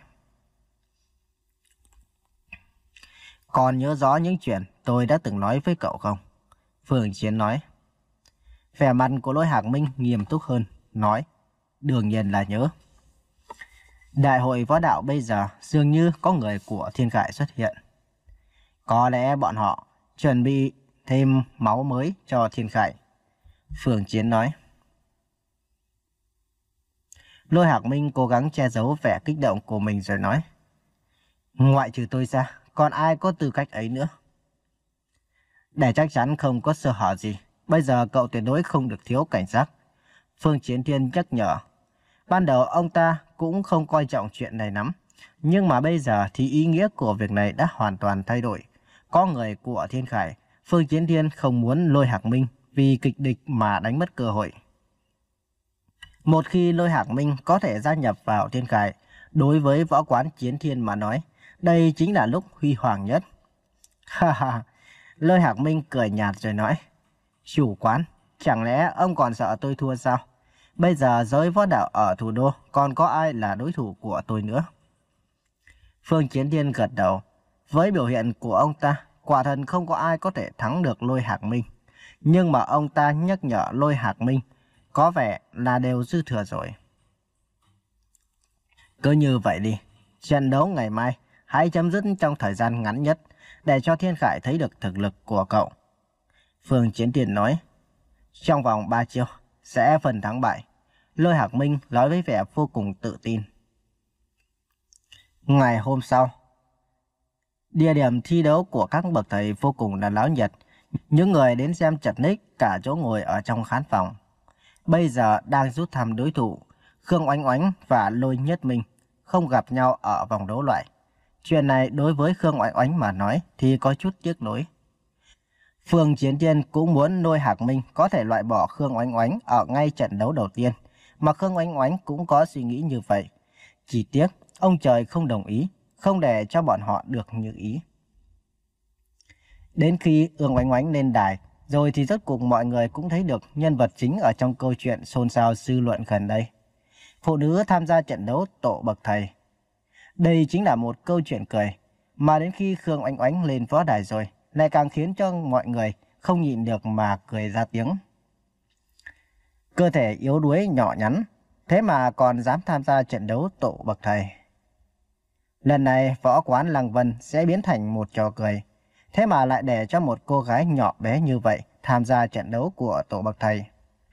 Còn nhớ rõ những chuyện tôi đã từng nói với cậu không? Phương Chiến nói. Vẻ mặt của Lôi Hạc Minh nghiêm túc hơn, nói. Đương nhiên là nhớ. Đại hội võ đạo bây giờ dường như có người của Thiên Khải xuất hiện. Có lẽ bọn họ chuẩn bị thêm máu mới cho Thiên Khải. Phương Chiến nói. Lôi Hạc Minh cố gắng che giấu vẻ kích động của mình rồi nói. Ngoại trừ tôi ra, còn ai có tư cách ấy nữa? Để chắc chắn không có sơ hở gì, bây giờ cậu tuyệt đối không được thiếu cảnh giác. Phương Chiến Thiên nhắc nhở. Ban đầu ông ta cũng không coi trọng chuyện này lắm, nhưng mà bây giờ thì ý nghĩa của việc này đã hoàn toàn thay đổi. Có người của Thiên Khải, Phương Chiến Thiên không muốn Lôi Hạc Minh vì kịch địch mà đánh mất cơ hội. Một khi Lôi Hạc Minh có thể gia nhập vào Thiên Khải, đối với võ quán Chiến Thiên mà nói, đây chính là lúc huy hoàng nhất. Ha ha, Lôi Hạc Minh cười nhạt rồi nói. Chủ quán, chẳng lẽ ông còn sợ tôi thua sao? Bây giờ giới võ đạo ở thủ đô còn có ai là đối thủ của tôi nữa? Phương Chiến Thiên gật đầu. Với biểu hiện của ông ta, quả thật không có ai có thể thắng được Lôi Hạc Minh. Nhưng mà ông ta nhắc nhở Lôi Hạc Minh, có vẻ là đều dư thừa rồi. Cứ như vậy đi, trận đấu ngày mai hãy chấm dứt trong thời gian ngắn nhất, để cho Thiên Khải thấy được thực lực của cậu. Phương Chiến Thiên nói, trong vòng ba chiêu sẽ phân thắng bại. Lôi Hạc Minh nói với vẻ vô cùng tự tin. Ngày hôm sau, địa điểm thi đấu của các bậc thầy vô cùng là náo nhiệt. Những người đến xem chật ních cả chỗ ngồi ở trong khán phòng. Bây giờ đang rút thăm đối thủ, Khương Oánh Oánh và Lôi Nhất Minh không gặp nhau ở vòng đấu loại. Chuyện này đối với Khương Oánh Oánh mà nói thì có chút tiếc nuối. Phương Chiến Thiên cũng muốn Lôi Hạc Minh có thể loại bỏ Khương Oánh Oánh ở ngay trận đấu đầu tiên, mà Khương Oánh Oánh cũng có suy nghĩ như vậy. Chỉ tiếc, ông trời không đồng ý, không để cho bọn họ được như ý. Đến khi Ương Oánh Oánh lên đài, rồi thì rốt cuộc mọi người cũng thấy được nhân vật chính ở trong câu chuyện xôn xao dư luận gần đây. Phụ nữ tham gia trận đấu tổ bậc thầy. Đây chính là một câu chuyện cười, mà đến khi Khương Oánh Oánh lên võ đài rồi, lại càng khiến cho mọi người không nhịn được mà cười ra tiếng. Cơ thể yếu đuối nhỏ nhắn, thế mà còn dám tham gia trận đấu tổ bậc thầy. Lần này võ quán Lăng Vân sẽ biến thành một trò cười, thế mà lại để cho một cô gái nhỏ bé như vậy tham gia trận đấu của tổ bậc thầy.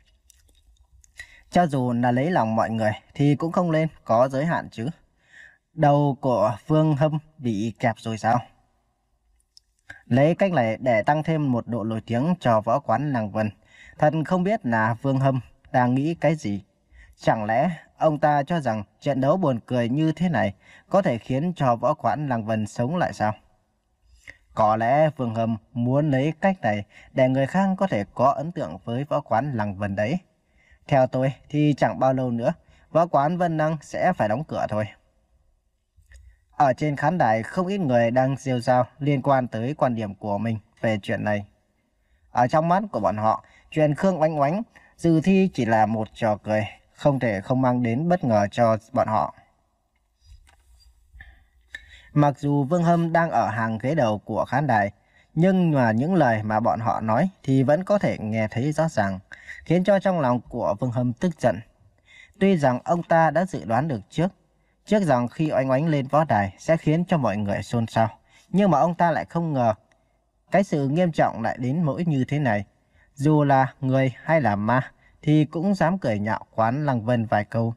Cho dù là lấy lòng mọi người thì cũng không lên có giới hạn chứ. Đầu của Phương Hâm bị kẹp rồi sao? Lấy cách này để tăng thêm một độ nổi tiếng cho võ quán Lăng Vân. Thật không biết là Phương Hâm đang nghĩ cái gì. Chẳng lẽ ông ta cho rằng trận đấu buồn cười như thế này có thể khiến cho võ quán Lăng Vân sống lại sao? Có lẽ Phương Hâm muốn lấy cách này để người khác có thể có ấn tượng với võ quán Lăng Vân đấy. Theo tôi thì chẳng bao lâu nữa, võ quán Vân Năng sẽ phải đóng cửa thôi. Ở trên khán đài không ít người đang rêu rao liên quan tới quan điểm của mình về chuyện này. Ở trong mắt của bọn họ, chuyện Khương Oánh Oánh dự thi chỉ là một trò cười, không thể không mang đến bất ngờ cho bọn họ. Mặc dù Vương Hâm đang ở hàng ghế đầu của khán đài, nhưng mà những lời mà bọn họ nói thì vẫn có thể nghe thấy rõ ràng, khiến cho trong lòng của Vương Hâm tức giận. Tuy rằng ông ta đã dự đoán được trước, trước rằng khi Oánh Oánh lên võ đài sẽ khiến cho mọi người xôn xao, nhưng mà ông ta lại không ngờ cái sự nghiêm trọng lại đến nỗi như thế này. Dù là người hay là ma thì cũng dám cười nhạo quán Lăng Vân vài câu.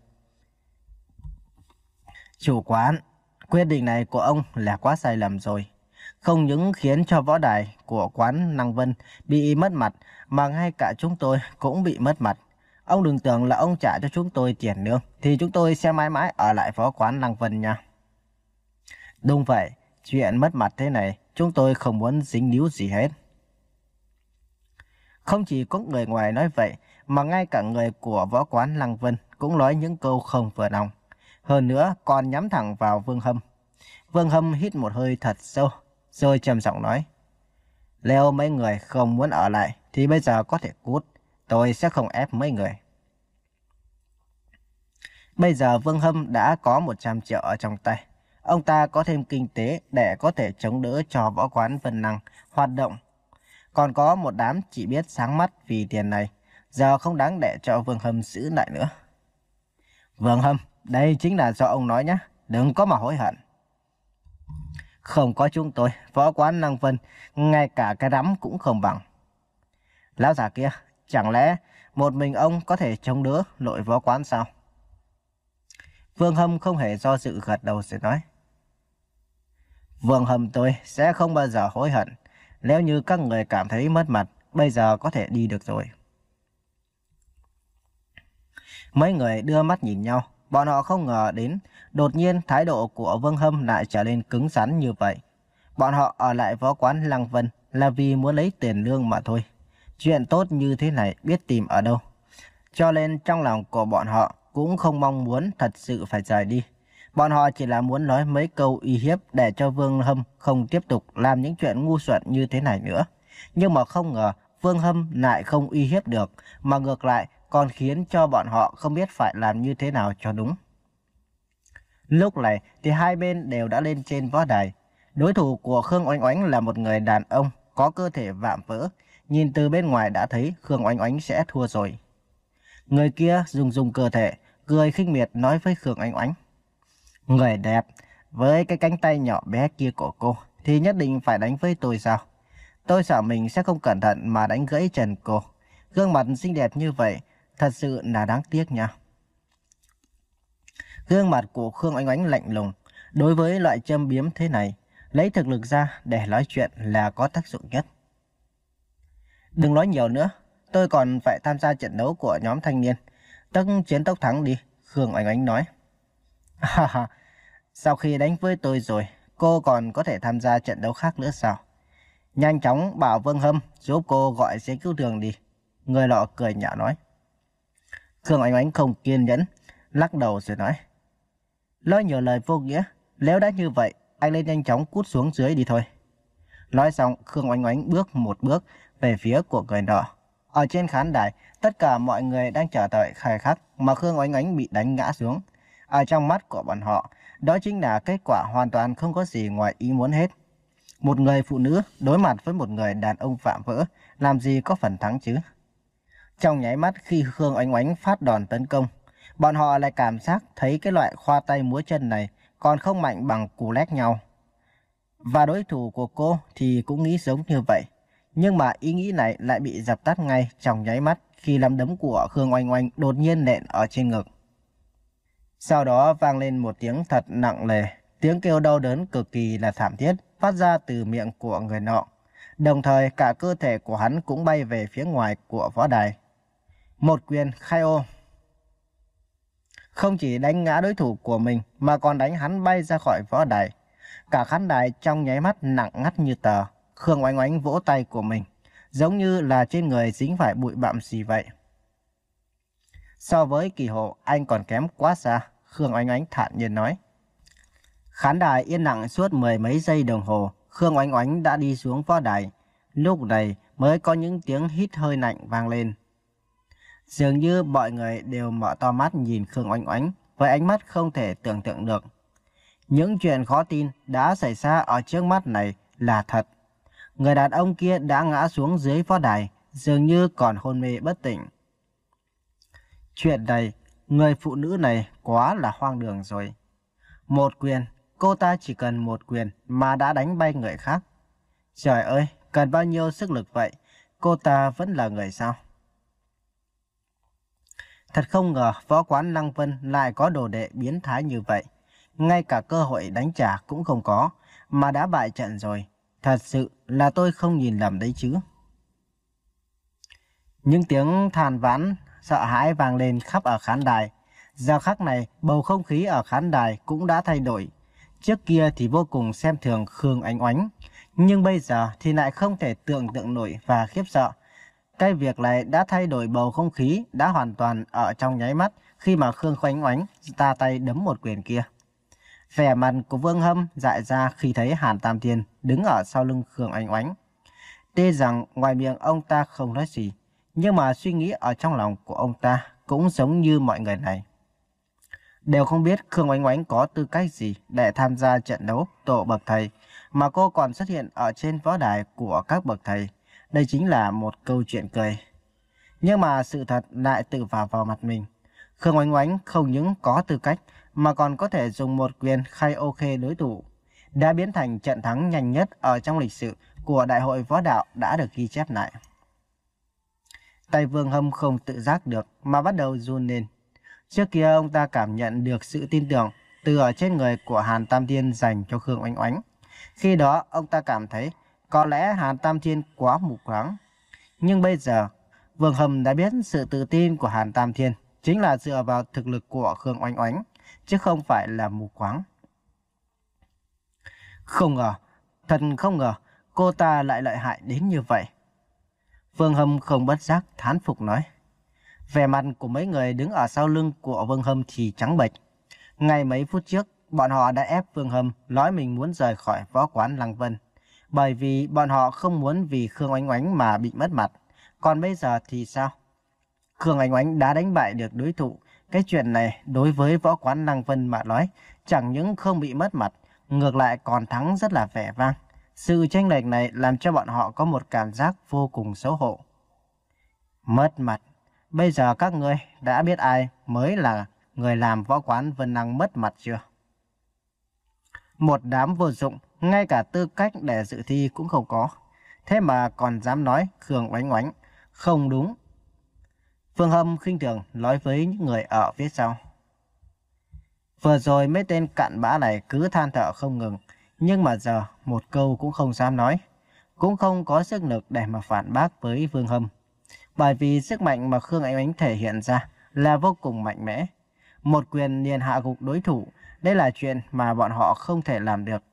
Chủ quán, quyết định này của ông là quá sai lầm rồi. Không những khiến cho võ đài của quán Lăng Vân bị mất mặt, mà ngay cả chúng tôi cũng bị mất mặt. Ông đừng tưởng là ông trả cho chúng tôi tiền lương thì chúng tôi sẽ mãi mãi ở lại võ quán Lăng Vân nha. Đúng vậy, chuyện mất mặt thế này chúng tôi không muốn dính líu gì hết. Không chỉ có người ngoài nói vậy, mà ngay cả người của võ quán Lăng Vân cũng nói những câu không vừa lòng. Hơn nữa còn nhắm thẳng vào Vương Hâm. Vương Hâm hít một hơi thật sâu, rồi trầm giọng nói: "Nếu mấy người không muốn ở lại thì bây giờ có thể cút, tôi sẽ không ép mấy người." Bây giờ Vương Hâm đã có một trăm triệu ở trong tay. Ông ta có thêm kinh tế để có thể chống đỡ cho võ quán Vân Năng hoạt động. Còn có một đám chỉ biết sáng mắt vì tiền này, giờ không đáng để cho Vương Hâm giữ lại nữa. "Vương Hâm, đây chính là do ông nói nhé, đừng có mà hối hận." "Không có chúng tôi, võ quán Lăng Vân, ngay cả cái rắm cũng không bằng." "Lão già kia, chẳng lẽ một mình ông có thể chống đỡ nội võ quán sao?" Vương Hâm không hề do dự gật đầu rồi nói: "Vương Hâm tôi sẽ không bao giờ hối hận. Nếu như các người cảm thấy mất mặt, bây giờ có thể đi được rồi." Mấy người đưa mắt nhìn nhau, bọn họ không ngờ đến đột nhiên thái độ của Vương Hâm lại trở nên cứng rắn như vậy. Bọn họ ở lại võ quán Lăng Vân là vì muốn lấy tiền lương mà thôi. Chuyện tốt như thế này biết tìm ở đâu. Cho nên trong lòng của bọn họ cũng không mong muốn thật sự phải rời đi. Bọn họ chỉ là muốn nói mấy câu uy hiếp để cho Vương Hâm không tiếp tục làm những chuyện ngu xuẩn như thế này nữa. Nhưng mà không ngờ Vương Hâm lại không uy hiếp được, mà ngược lại còn khiến cho bọn họ không biết phải làm như thế nào cho đúng. Lúc này thì hai bên đều đã lên trên võ đài. Đối thủ của Khương Oánh Oánh là một người đàn ông có cơ thể vạm vỡ. Nhìn từ bên ngoài đã thấy Khương Oánh Oánh sẽ thua rồi. Người kia dùng dùng cơ thể, cười khinh miệt nói với Khương Oánh Oánh: "Người đẹp, với cái cánh tay nhỏ bé kia của cô thì nhất định phải đánh với tôi sao? Tôi sợ mình sẽ không cẩn thận mà đánh gãy chân cô. Gương mặt xinh đẹp như vậy, thật sự là đáng tiếc nha." Gương mặt của Khương Oánh Oánh lạnh lùng. Đối với loại châm biếm thế này, lấy thực lực ra để nói chuyện là có tác dụng nhất. "Đừng nói nhiều nữa, tôi còn phải tham gia trận đấu của nhóm thanh niên. Tốc chiến tốc thắng đi," Khương Oánh Oánh nói. "Ha ha, sau khi đánh với tôi rồi, cô còn có thể tham gia trận đấu khác nữa sao? Nhanh chóng bảo Vương Hâm giúp cô gọi xe cứu thương đi," người nọ cười nhạo nói. Khương Oánh Oánh không kiên nhẫn, lắc đầu rồi nói: "Nói nhiều lời vô nghĩa, nếu đã như vậy, anh lên nhanh chóng cút xuống dưới đi thôi." Nói xong, Khương Oánh Oánh bước một bước về phía của người nọ. Ở trên khán đài, tất cả mọi người đang chờ đợi khai khắc mà Khương Oánh Oánh bị đánh ngã xuống. Ở trong mắt của bọn họ, đó chính là kết quả hoàn toàn không có gì ngoài ý muốn hết. Một người phụ nữ đối mặt với một người đàn ông vạm vỡ, làm gì có phần thắng chứ? Trong nháy mắt khi Khương Oánh Oánh phát đòn tấn công, bọn họ lại cảm giác thấy cái loại khoa tay múa chân này còn không mạnh bằng cù lét nhau. Và đối thủ của cô thì cũng nghĩ giống như vậy. Nhưng mà ý nghĩ này lại bị dập tắt ngay trong nháy mắt khi nắm đấm của Khương Oanh Oanh đột nhiên nện ở trên ngực. Sau đó vang lên một tiếng thật nặng nề, tiếng kêu đau đớn cực kỳ là thảm thiết phát ra từ miệng của người nọ. Đồng thời cả cơ thể của hắn cũng bay về phía ngoài của võ đài. Một quyền khai ô. Không chỉ đánh ngã đối thủ của mình mà còn đánh hắn bay ra khỏi võ đài. Cả khán đài trong nháy mắt nặng ngắt như tờ. Khương Oánh Oánh vỗ tay của mình, giống như là trên người dính phải bụi bặm gì vậy. "So với Kỳ Hộ, anh còn kém quá xa," Khương Oánh Oánh thản nhiên nói. Khán đài yên lặng suốt mười mấy giây đồng hồ. Khương Oánh Oánh đã đi xuống võ đài. Lúc này mới có những tiếng hít hơi lạnh vang lên. Dường như mọi người đều mở to mắt nhìn Khương Oánh Oánh với ánh mắt không thể tưởng tượng được. Những chuyện khó tin đã xảy ra ở trước mắt này là thật. Người đàn ông kia đã ngã xuống dưới võ đài, dường như còn hôn mê bất tỉnh. Chuyện này, người phụ nữ này quá là hoang đường rồi. Một quyền, cô ta chỉ cần một quyền mà đã đánh bay người khác. Trời ơi, cần bao nhiêu sức lực vậy, cô ta vẫn là người sao? Thật không ngờ võ quán Lăng Vân lại có đồ đệ biến thái như vậy. Ngay cả cơ hội đánh trả cũng không có, mà đã bại trận rồi. Thật sự là tôi không nhìn lầm đấy chứ. Những tiếng than vãn, sợ hãi vang lên khắp ở khán đài. Giờ khắc này, bầu không khí ở khán đài cũng đã thay đổi. Trước kia thì vô cùng xem thường Khương Oánh Oánh, nhưng bây giờ thì lại không thể tưởng tượng nổi và khiếp sợ. Cái việc này đã thay đổi bầu không khí đã hoàn toàn ở trong nháy mắt khi mà Khương Oánh Oánh ra tay đấm một quyền kia. Vẻ mặt của Vương Hâm dại ra khi thấy Hàn Tam Thiên đứng ở sau lưng Khương Oánh Oánh. Tuy rằng ngoài miệng ông ta không nói gì, nhưng mà suy nghĩ ở trong lòng của ông ta cũng giống như mọi người này. Đều không biết Khương Oánh Oánh có tư cách gì để tham gia trận đấu tổ bậc thầy, mà cô còn xuất hiện ở trên võ đài của các bậc thầy. Đây chính là một câu chuyện cười. Nhưng mà sự thật lại tự vào vào mặt mình. Khương Oánh Oánh không những có tư cách mà còn có thể dùng một quyền khai ok đối thủ, đã biến thành trận thắng nhanh nhất ở trong lịch sử của Đại hội Võ Đạo đã được ghi chép lại. Tay Vương Hâm không tự giác được mà bắt đầu run lên. Trước kia ông ta cảm nhận được sự tin tưởng từ ở trên người của Hàn Tam Thiên dành cho Khương Oánh Oánh. Khi đó ông ta cảm thấy có lẽ Hàn Tam Thiên quá mù quáng. Nhưng bây giờ Vương Hâm đã biết sự tự tin của Hàn Tam Thiên chính là dựa vào thực lực của Khương Oánh Oánh, chứ không phải là mù quáng. Không ngờ, thật không ngờ, cô ta lại lợi hại đến như vậy. Vương Hâm không bất giác thán phục nói. Vẻ mặt của mấy người đứng ở sau lưng của Vương Hâm thì trắng bệch. Ngay mấy phút trước, bọn họ đã ép Vương Hâm nói mình muốn rời khỏi võ quán Lăng Vân, bởi vì bọn họ không muốn vì Khương Oánh Oánh mà bị mất mặt. Còn bây giờ thì sao? Khương Oánh Oánh đã đánh bại được đối thủ. Cái chuyện này đối với võ quán Lăng Vân mà nói, chẳng những không bị mất mặt, ngược lại còn thắng rất là vẻ vang. Sự chênh lệch này làm cho bọn họ có một cảm giác vô cùng xấu hổ. Mất mặt. Bây giờ các ngươi đã biết ai mới là người làm võ quán Vân Năng mất mặt chưa? Một đám vô dụng, ngay cả tư cách để dự thi cũng không có. Thế mà còn dám nói Khương Oánh Oánh không đúng. Vương Hâm khinh thường nói với những người ở phía sau. Vừa rồi mấy tên cặn bã này cứ than thở không ngừng, nhưng mà giờ một câu cũng không dám nói, cũng không có sức lực để mà phản bác với Vương Hâm. Bởi vì sức mạnh mà Khương Oánh Oánh thể hiện ra là vô cùng mạnh mẽ. Một quyền liền hạ gục đối thủ, đây là chuyện mà bọn họ không thể làm được.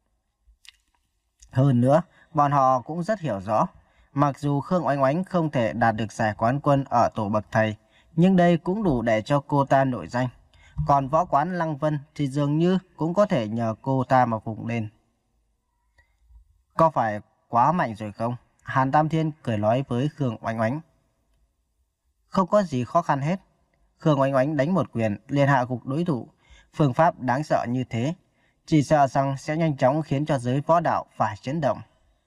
Hơn nữa, bọn họ cũng rất hiểu rõ, mặc dù Khương Oánh Oánh không thể đạt được giải quán quân ở tổ bậc thầy, nhưng đây cũng đủ để cho cô ta nổi danh. Còn võ quán Lăng Vân thì dường như cũng có thể nhờ cô ta mà vùng lên. Có phải quá mạnh rồi không? Hàn Tam Thiên cười nói với Khương Oánh Oánh. Không có gì khó khăn hết. Khương Oánh Oánh đánh một quyền liền hạ gục đối thủ. Phương pháp đáng sợ như thế, chỉ sợ rằng sẽ nhanh chóng khiến cho giới võ đạo phải chấn động.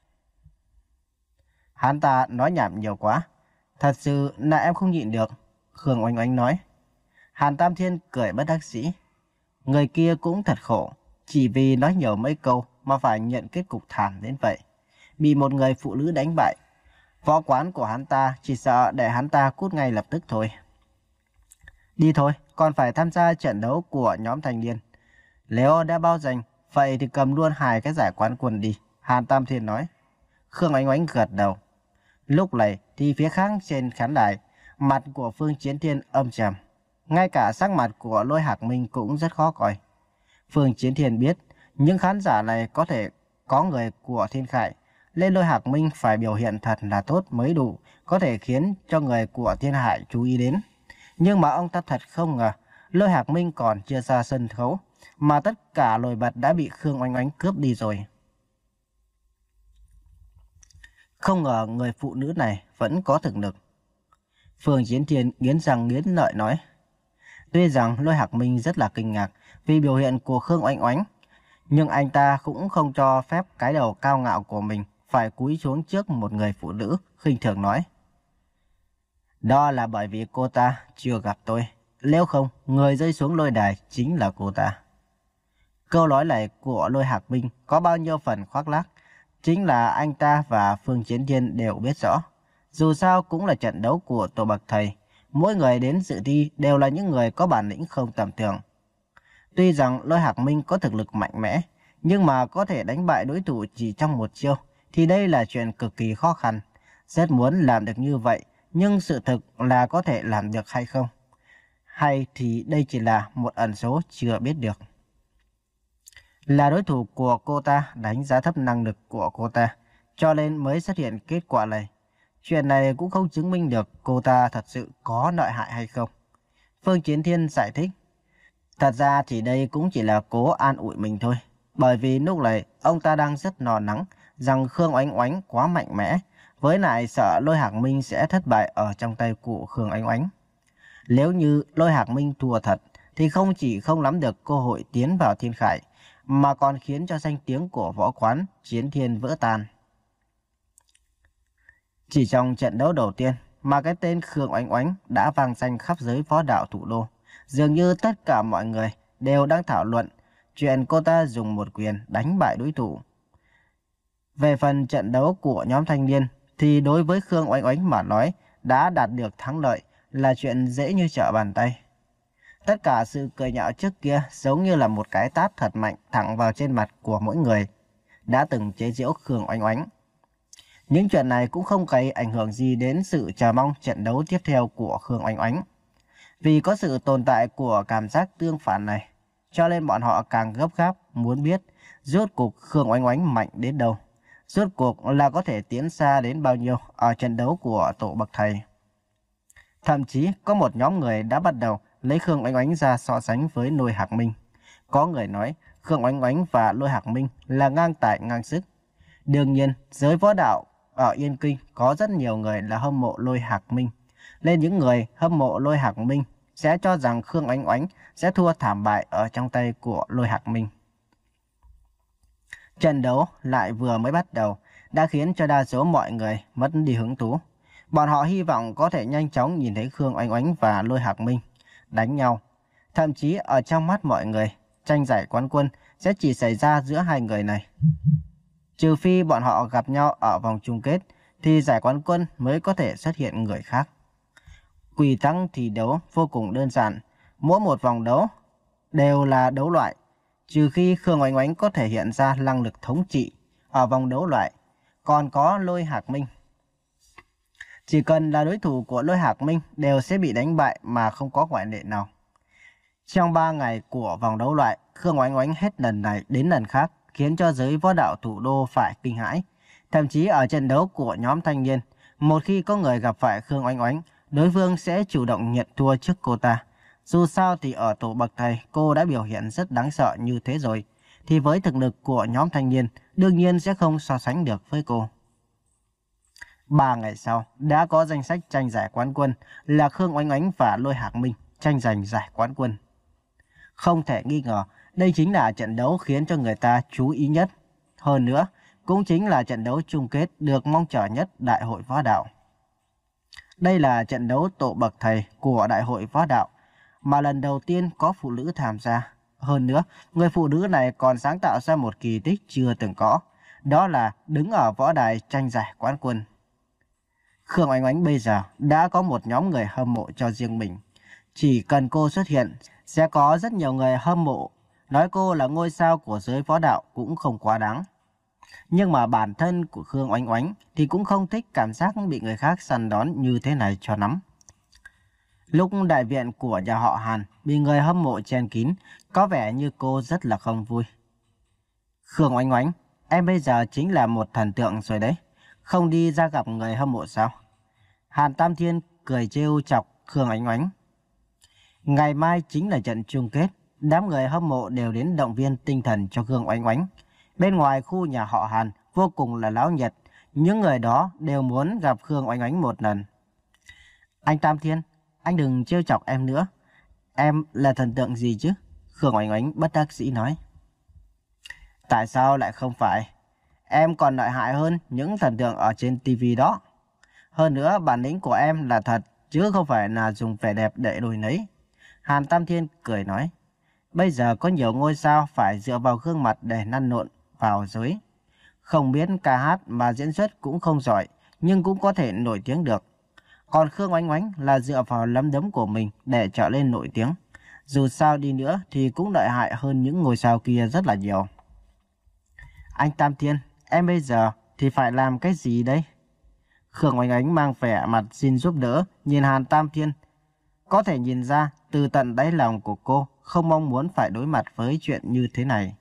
Hắn ta nói nhảm nhiều quá. Thật sự là em không nhịn được. Khương Oánh Oánh nói. Hàn Tam Thiên cười bất đắc dĩ. Người kia cũng thật khổ, chỉ vì nói nhiều mấy câu mà phải nhận kết cục thảm đến vậy. Bị một người phụ nữ đánh bại. Võ quán của hắn ta chỉ sợ để hắn ta cút ngay lập tức thôi. Đi thôi, còn phải tham gia trận đấu của nhóm thanh niên. Nếu đã bao giành, vậy thì cầm luôn hai cái giải quán quân đi. Hàn Tam Thiên nói. Khương Oánh Oánh gật đầu. Lúc này thì phía khác trên khán đài, mặt của Phương Chiến Thiên âm trầm. Ngay cả sắc mặt của Lôi Hạc Minh cũng rất khó coi. Phương Chiến Thiên biết những khán giả này có thể có người của Thiên Khải, nên Lôi Hạc Minh phải biểu hiện thật là tốt mới đủ, có thể khiến cho người của Thiên Hải chú ý đến. Nhưng mà ông ta thật không ngờ, Lôi Hạc Minh còn chưa ra sân khấu, mà tất cả nổi bật đã bị Khương Oánh Oánh cướp đi rồi. Không ngờ người phụ nữ này vẫn có thực lực. Phương Chiến Thiên nghiến răng nghiến lợi nói. Tuy rằng Lôi Hạc Minh rất là kinh ngạc vì biểu hiện của Khương Oánh Oánh, nhưng anh ta cũng không cho phép cái đầu cao ngạo của mình phải cúi xuống trước một người phụ nữ, khinh thường nói. Đó là bởi vì cô ta chưa gặp tôi, nếu không người rơi xuống lôi đài chính là cô ta. Câu nói này của Lôi Hạc Minh có bao nhiêu phần khoác lác, chính là anh ta và Phương Chiến Thiên đều biết rõ. Dù sao cũng là trận đấu của tổ bậc thầy, mỗi người đến dự thi đều là những người có bản lĩnh không tầm thường. Tuy rằng Lôi Hạc Minh có thực lực mạnh mẽ, nhưng mà có thể đánh bại đối thủ chỉ trong một chiêu thì đây là chuyện cực kỳ khó khăn. Rất muốn làm được như vậy, nhưng sự thực là có thể làm được hay không? Hay thì đây chỉ là một ẩn số chưa biết được. Là đối thủ của cô ta đánh giá thấp năng lực của cô ta, cho nên mới xuất hiện kết quả này. chuyện này cũng không chứng minh được cô ta thật sự có lợi hại hay không. Phương Chiến Thiên giải thích. Thật ra thì đây cũng chỉ là cố an ủi mình thôi. Bởi vì lúc này ông ta đang rất lo lắng rằng Khương Oánh Oánh quá mạnh mẽ, với lại sợ Lôi Hạc Minh sẽ thất bại ở trong tay của Khương Oánh Oánh. Nếu như Lôi Hạc Minh thua thật, thì không chỉ không nắm được cơ hội tiến vào thiên khải, mà còn khiến cho danh tiếng của võ quán Chiến Thiên vỡ tan. Chỉ trong trận đấu đầu tiên mà cái tên Khương Oánh Oánh đã vang danh khắp giới võ đạo thủ đô. Dường như tất cả mọi người đều đang thảo luận chuyện cô ta dùng một quyền đánh bại đối thủ. Về phần trận đấu của nhóm thanh niên thì đối với Khương Oánh Oánh mà nói, đã đạt được thắng lợi là chuyện dễ như trở bàn tay. Tất cả sự cười nhạo trước kia giống như là một cái tát thật mạnh thẳng vào trên mặt của mỗi người đã từng chế giễu Khương Oánh Oánh. Những chuyện này cũng không gây ảnh hưởng gì đến sự chờ mong trận đấu tiếp theo của Khương Oánh Oánh. Vì có sự tồn tại của cảm giác tương phản này, cho nên bọn họ càng gấp gáp muốn biết rốt cuộc Khương Oánh Oánh mạnh đến đâu, rốt cuộc là có thể tiến xa đến bao nhiêu ở trận đấu của tổ bậc thầy. Thậm chí có một nhóm người đã bắt đầu lấy Khương Oánh Oánh ra so sánh với Lôi Hạc Minh. Có người nói Khương Oánh Oánh và Lôi Hạc Minh là ngang tài ngang sức. Đương nhiên, giới võ đạo ở Yên Kinh có rất nhiều người là hâm mộ Lôi Hạc Minh. Nên những người hâm mộ Lôi Hạc Minh sẽ cho rằng Khương Oánh Oánh sẽ thua thảm bại ở trong tay của Lôi Hạc Minh. Trận đấu lại vừa mới bắt đầu đã khiến cho đa số mọi người mất đi hứng thú. Bọn họ hy vọng có thể nhanh chóng nhìn thấy Khương Oánh Oánh và Lôi Hạc Minh đánh nhau. Thậm chí ở trong mắt mọi người, tranh giải quán quân sẽ chỉ xảy ra giữa hai người này. Trừ phi bọn họ gặp nhau ở vòng chung kết thì giải quán quân mới có thể xuất hiện người khác. Quy tắc thi đấu vô cùng đơn giản, mỗi một vòng đấu đều là đấu loại, trừ khi Khương Oánh Oánh có thể hiện ra năng lực thống trị ở vòng đấu loại, còn có Lôi Hạc Minh. Chỉ cần là đối thủ của Lôi Hạc Minh đều sẽ bị đánh bại mà không có ngoại lệ nào. Trong ba ngày của vòng đấu loại, Khương Oánh Oánh hết lần này đến lần khác khiến cho giới võ đạo thủ đô phải kinh hãi. Thậm chí ở trận đấu của nhóm thanh niên, một khi có người gặp phải Khương Oánh Oánh, đối phương sẽ chủ động nhận thua trước cô ta. Dù sao thì ở tổ bậc thầy cô đã biểu hiện rất đáng sợ như thế rồi, thì với thực lực của nhóm thanh niên đương nhiên sẽ không so sánh được với cô. Ba ngày sau đã có danh sách tranh giải quán quân là Khương Oánh Oánh và Lôi Hạc Minh tranh giành giải quán quân. Không thể nghi ngờ đây chính là trận đấu khiến cho người ta chú ý nhất. Hơn nữa cũng chính là trận đấu chung kết được mong chờ nhất Đại hội Võ Đạo. Đây là trận đấu tổ bậc thầy của Đại hội Võ Đạo mà lần đầu tiên có phụ nữ tham gia. Hơn nữa, người phụ nữ này còn sáng tạo ra một kỳ tích chưa từng có, đó là đứng ở võ đài tranh giải quán quân. Khương Oánh Oánh bây giờ đã có một nhóm người hâm mộ cho riêng mình. Chỉ cần cô xuất hiện, sẽ có rất nhiều người hâm mộ. Nói cô là ngôi sao của giới võ đạo cũng không quá đáng. Nhưng mà bản thân của Khương Oánh Oánh thì cũng không thích cảm giác bị người khác săn đón như thế này cho lắm. Lúc đại viện của nhà họ Hàn bị người hâm mộ chen kín, có vẻ như cô rất là không vui. Khương Oánh Oánh, em bây giờ chính là một thần tượng rồi đấy. Không đi ra gặp người hâm mộ sao? Hàn Tam Thiên cười trêu chọc Khương Oánh Oánh. Ngày mai chính là trận chung kết. Đám người hâm mộ đều đến động viên tinh thần cho Khương Oánh Oánh. Bên ngoài khu nhà họ Hàn vô cùng là náo nhiệt. Những người đó đều muốn gặp Khương Oánh Oánh một lần. Anh Tam Thiên, anh đừng trêu chọc em nữa. Em là thần tượng gì chứ? Khương Oánh Oánh bất đắc dĩ nói. Tại sao lại không phải? Em còn lợi hại hơn những thần tượng ở trên tivi đó. Hơn nữa bản lĩnh của em là thật, chứ không phải là dùng vẻ đẹp để đổi lấy. Hàn Tam Thiên cười nói. Bây giờ có nhiều ngôi sao phải dựa vào gương mặt để năn nộn vào giới. Không biết ca hát mà diễn xuất cũng không giỏi, nhưng cũng có thể nổi tiếng được. Còn Khương Oánh Oánh là dựa vào nắm đấm của mình để trở lên nổi tiếng. Dù sao đi nữa thì cũng lợi hại hơn những ngôi sao kia rất là nhiều. Anh Tam Thiên, em bây giờ thì phải làm cái gì đây? Khương Oánh Oánh mang vẻ mặt xin giúp đỡ, nhìn Hàn Tam Thiên. Có thể nhìn ra từ tận đáy lòng của cô không mong muốn phải đối mặt với chuyện như thế này.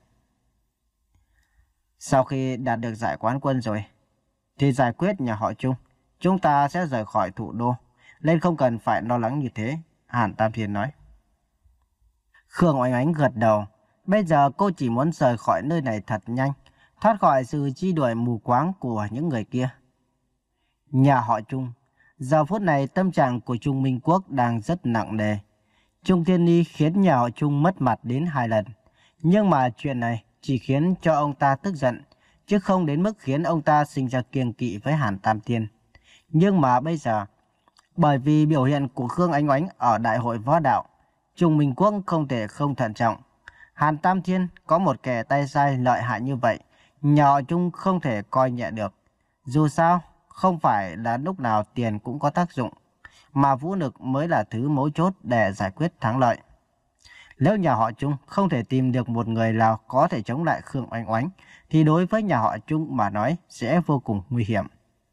Sau khi đạt được giải quán quân rồi, thì giải quyết nhà họ Trung. chúng ta sẽ rời khỏi thủ đô, nên không cần phải lo lắng như thế, Hàn Tam Thiên nói. Khương Oánh Oánh gật đầu. Bây giờ cô chỉ muốn rời khỏi nơi này thật nhanh, thoát khỏi sự truy đuổi mù quáng của những người kia. Nhà họ Trung. Giờ phút này tâm trạng của Trung Minh Quốc đang rất nặng nề. Trung Thiên Ni khiến nhà họ Trung mất mặt đến hai lần. Nhưng mà chuyện này chỉ khiến cho ông ta tức giận, chứ không đến mức khiến ông ta sinh ra kiêng kỵ với Hàn Tam Thiên. Nhưng mà bây giờ, bởi vì biểu hiện của Khương Oánh Oánh ở đại hội võ đạo, Trung Minh Quốc không thể không thận trọng. Hàn Tam Thiên có một kẻ tay sai lợi hại như vậy, nhà họ Trung không thể coi nhẹ được. Dù sao, không phải là lúc nào tiền cũng có tác dụng, mà vũ lực mới là thứ mấu chốt để giải quyết thắng lợi. Nếu nhà họ Trung không thể tìm được một người nào có thể chống lại Khương Oánh Oánh, thì đối với nhà họ Trung mà nói sẽ vô cùng nguy hiểm.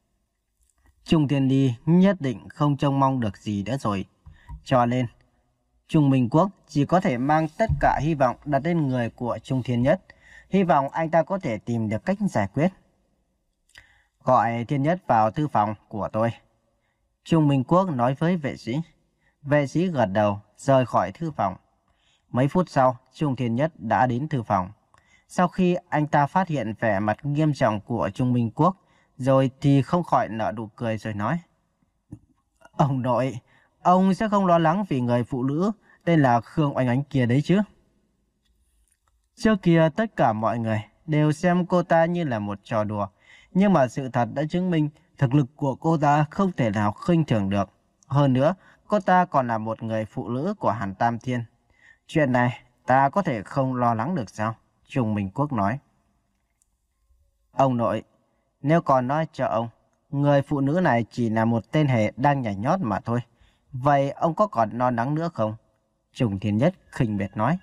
Trung Thiên Ni nhất định không trông mong được gì nữa rồi. Cho nên, Trung Minh Quốc chỉ có thể mang tất cả hy vọng đặt lên người của Trung Thiên Nhất. Hy vọng anh ta có thể tìm được cách giải quyết. Gọi Thiên Nhất vào thư phòng của tôi, Trung Minh Quốc nói với vệ sĩ. Vệ sĩ gật đầu, rời khỏi thư phòng. Mấy phút sau, Trung Thiên Nhất đã đến thư phòng. Sau khi anh ta phát hiện vẻ mặt nghiêm trọng của Trung Minh Quốc, rồi thì không khỏi nở nụ cười rồi nói. Ông nội, ông sẽ không lo lắng vì người phụ nữ tên là Khương Oánh Oánh kia đấy chứ? Trước kia tất cả mọi người đều xem cô ta như là một trò đùa. Nhưng mà sự thật đã chứng minh thực lực của cô ta không thể nào khinh thường được. Hơn nữa, cô ta còn là một người phụ nữ của Hàn Tam Thiên. Chuyện này ta có thể không lo lắng được sao? Trung Minh Quốc nói. Ông nội, nếu còn nói cho ông, người phụ nữ này chỉ là một tên hề đang nhảy nhót mà thôi. Vậy ông có còn lo lắng nữa không? Trung Thiên Nhất khinh miệt nói.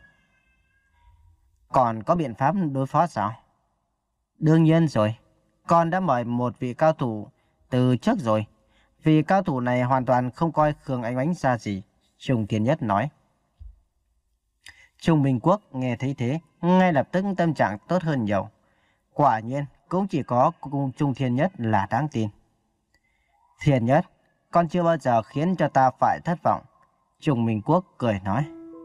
Còn có biện pháp đối phó sao? Đương nhiên rồi. Con đã mời một vị cao thủ từ trước rồi. Vị cao thủ này hoàn toàn không coi Khương Oánh Oánh ra gì. Trung Thiên Nhất nói. Trung Minh Quốc nghe thấy thế, ngay lập tức tâm trạng tốt hơn nhiều. Quả nhiên, cũng chỉ có Trung Thiên Nhất là đáng tin. Thiên Nhất, con chưa bao giờ khiến cho ta phải thất vọng. Trung Minh Quốc cười nói.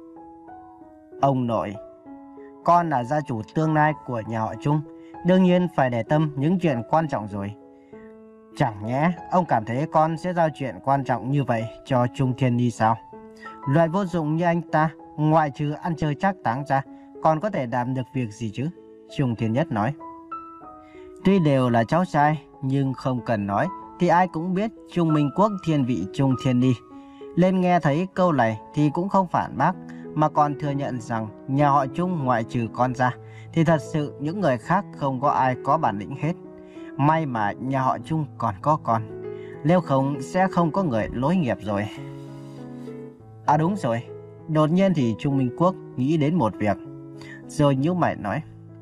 Ông nội, con là gia chủ tương lai của nhà họ Trung, đương nhiên phải để tâm những chuyện quan trọng rồi. Chẳng nhẽ ông cảm thấy con sẽ giao chuyện quan trọng như vậy cho Trung Thiên Ni sao? Loại vô dụng như anh ta, ngoại trừ ăn chơi trác táng ra, còn có thể làm được việc gì chứ? Trung Thiên Nhất nói. Tuy đều là cháu trai, nhưng không cần nói thì ai cũng biết Trung Minh Quốc thiên vị Trung Thiên Ni. Lên nghe thấy câu này thì cũng không phản bác, mà còn thừa nhận rằng nhà họ Trung ngoại trừ con ra thì thật sự những người khác không có ai có bản lĩnh hết. May mà nhà họ Trung còn có con, nếu không sẽ không có người nối nghiệp rồi. À đúng rồi, đột nhiên thì Trung Minh Quốc nghĩ đến một việc, rồi nhíu mày nói.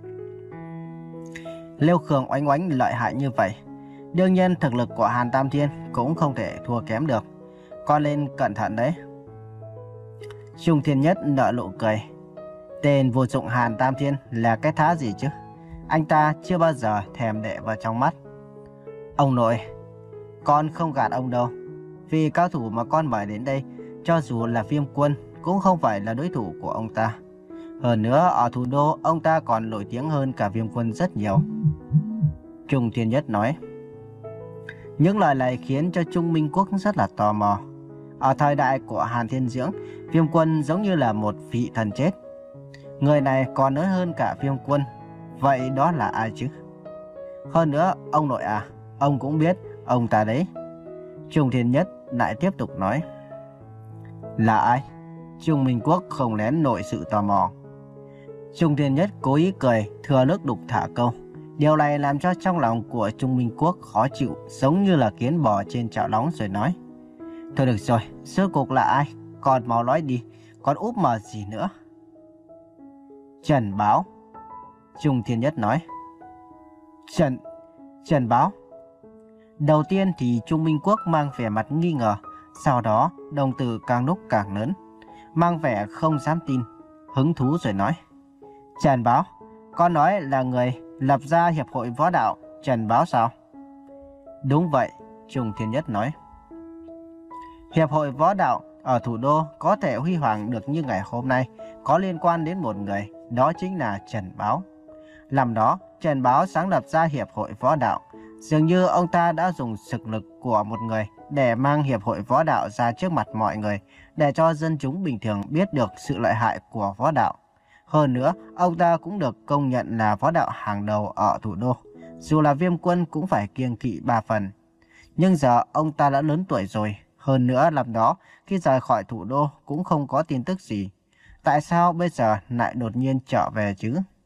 Nếu Khương Oánh Oánh lợi hại như vậy, đương nhiên thực lực của Hàn Tam Thiên cũng không thể thua kém được. Con nên cẩn thận đấy. Trung Thiên Nhất nở nụ cười. Tên vô dụng Hàn Tam Thiên là cái thá gì chứ? Anh ta chưa bao giờ thèm để vào trong mắt. Ông nội, con không gạt ông đâu. Vì cao thủ mà con mời đến đây, cho dù là Viêm Quân, cũng không phải là đối thủ của ông ta. Hơn nữa, ở thủ đô, ông ta còn nổi tiếng hơn cả Viêm Quân rất nhiều. Trung Thiên Nhất nói. Những lời này khiến cho Trung Minh Quốc rất là tò mò. Ở thời đại của Hàn Thiên Dưỡng, Viêm Quân giống như là một vị thần chết. Người này còn lớn hơn cả Viêm Quân. Vậy đó là ai chứ? Hơn nữa, ông nội à, ông cũng biết ông ta đấy. Trung Thiên Nhất lại tiếp tục nói. Là ai? Trung Minh Quốc không lén nổi sự tò mò. Trung Thiên Nhất cố ý cười, thừa nước đục thả câu. Điều này làm cho trong lòng của Trung Minh Quốc khó chịu, giống như là kiến bò trên chảo nóng rồi nói. Thôi được rồi, rốt cuộc là ai? Còn mau nói đi, còn úp mở gì nữa? Trần Báo. Trung Thiên Nhất nói. Trần... Trần Báo. Đầu tiên thì Trung Minh Quốc mang vẻ mặt nghi ngờ, sau đó đồng tử càng lúc càng lớn, mang vẻ không dám tin, hứng thú rồi nói. Trần Báo, con nói là người lập ra Hiệp hội Võ đạo Trần Báo sao? Đúng vậy, Trung Thiên Nhất nói. Hiệp hội võ đạo ở thủ đô có thể huy hoàng được như ngày hôm nay có liên quan đến một người, đó chính là Trần Báo. Làm đó, Trần Báo sáng lập ra Hiệp hội võ đạo. Dường như ông ta đã dùng sức lực của một người để mang Hiệp hội võ đạo ra trước mặt mọi người, để cho dân chúng bình thường biết được sự lợi hại của võ đạo. Hơn nữa, ông ta cũng được công nhận là võ đạo hàng đầu ở thủ đô. Dù là Viêm Quân cũng phải kiêng kỵ ba phần. Nhưng giờ ông ta đã lớn tuổi rồi. Hơn nữa làm đó, khi rời khỏi thủ đô cũng không có tin tức gì. Tại sao bây giờ lại đột nhiên trở về chứ?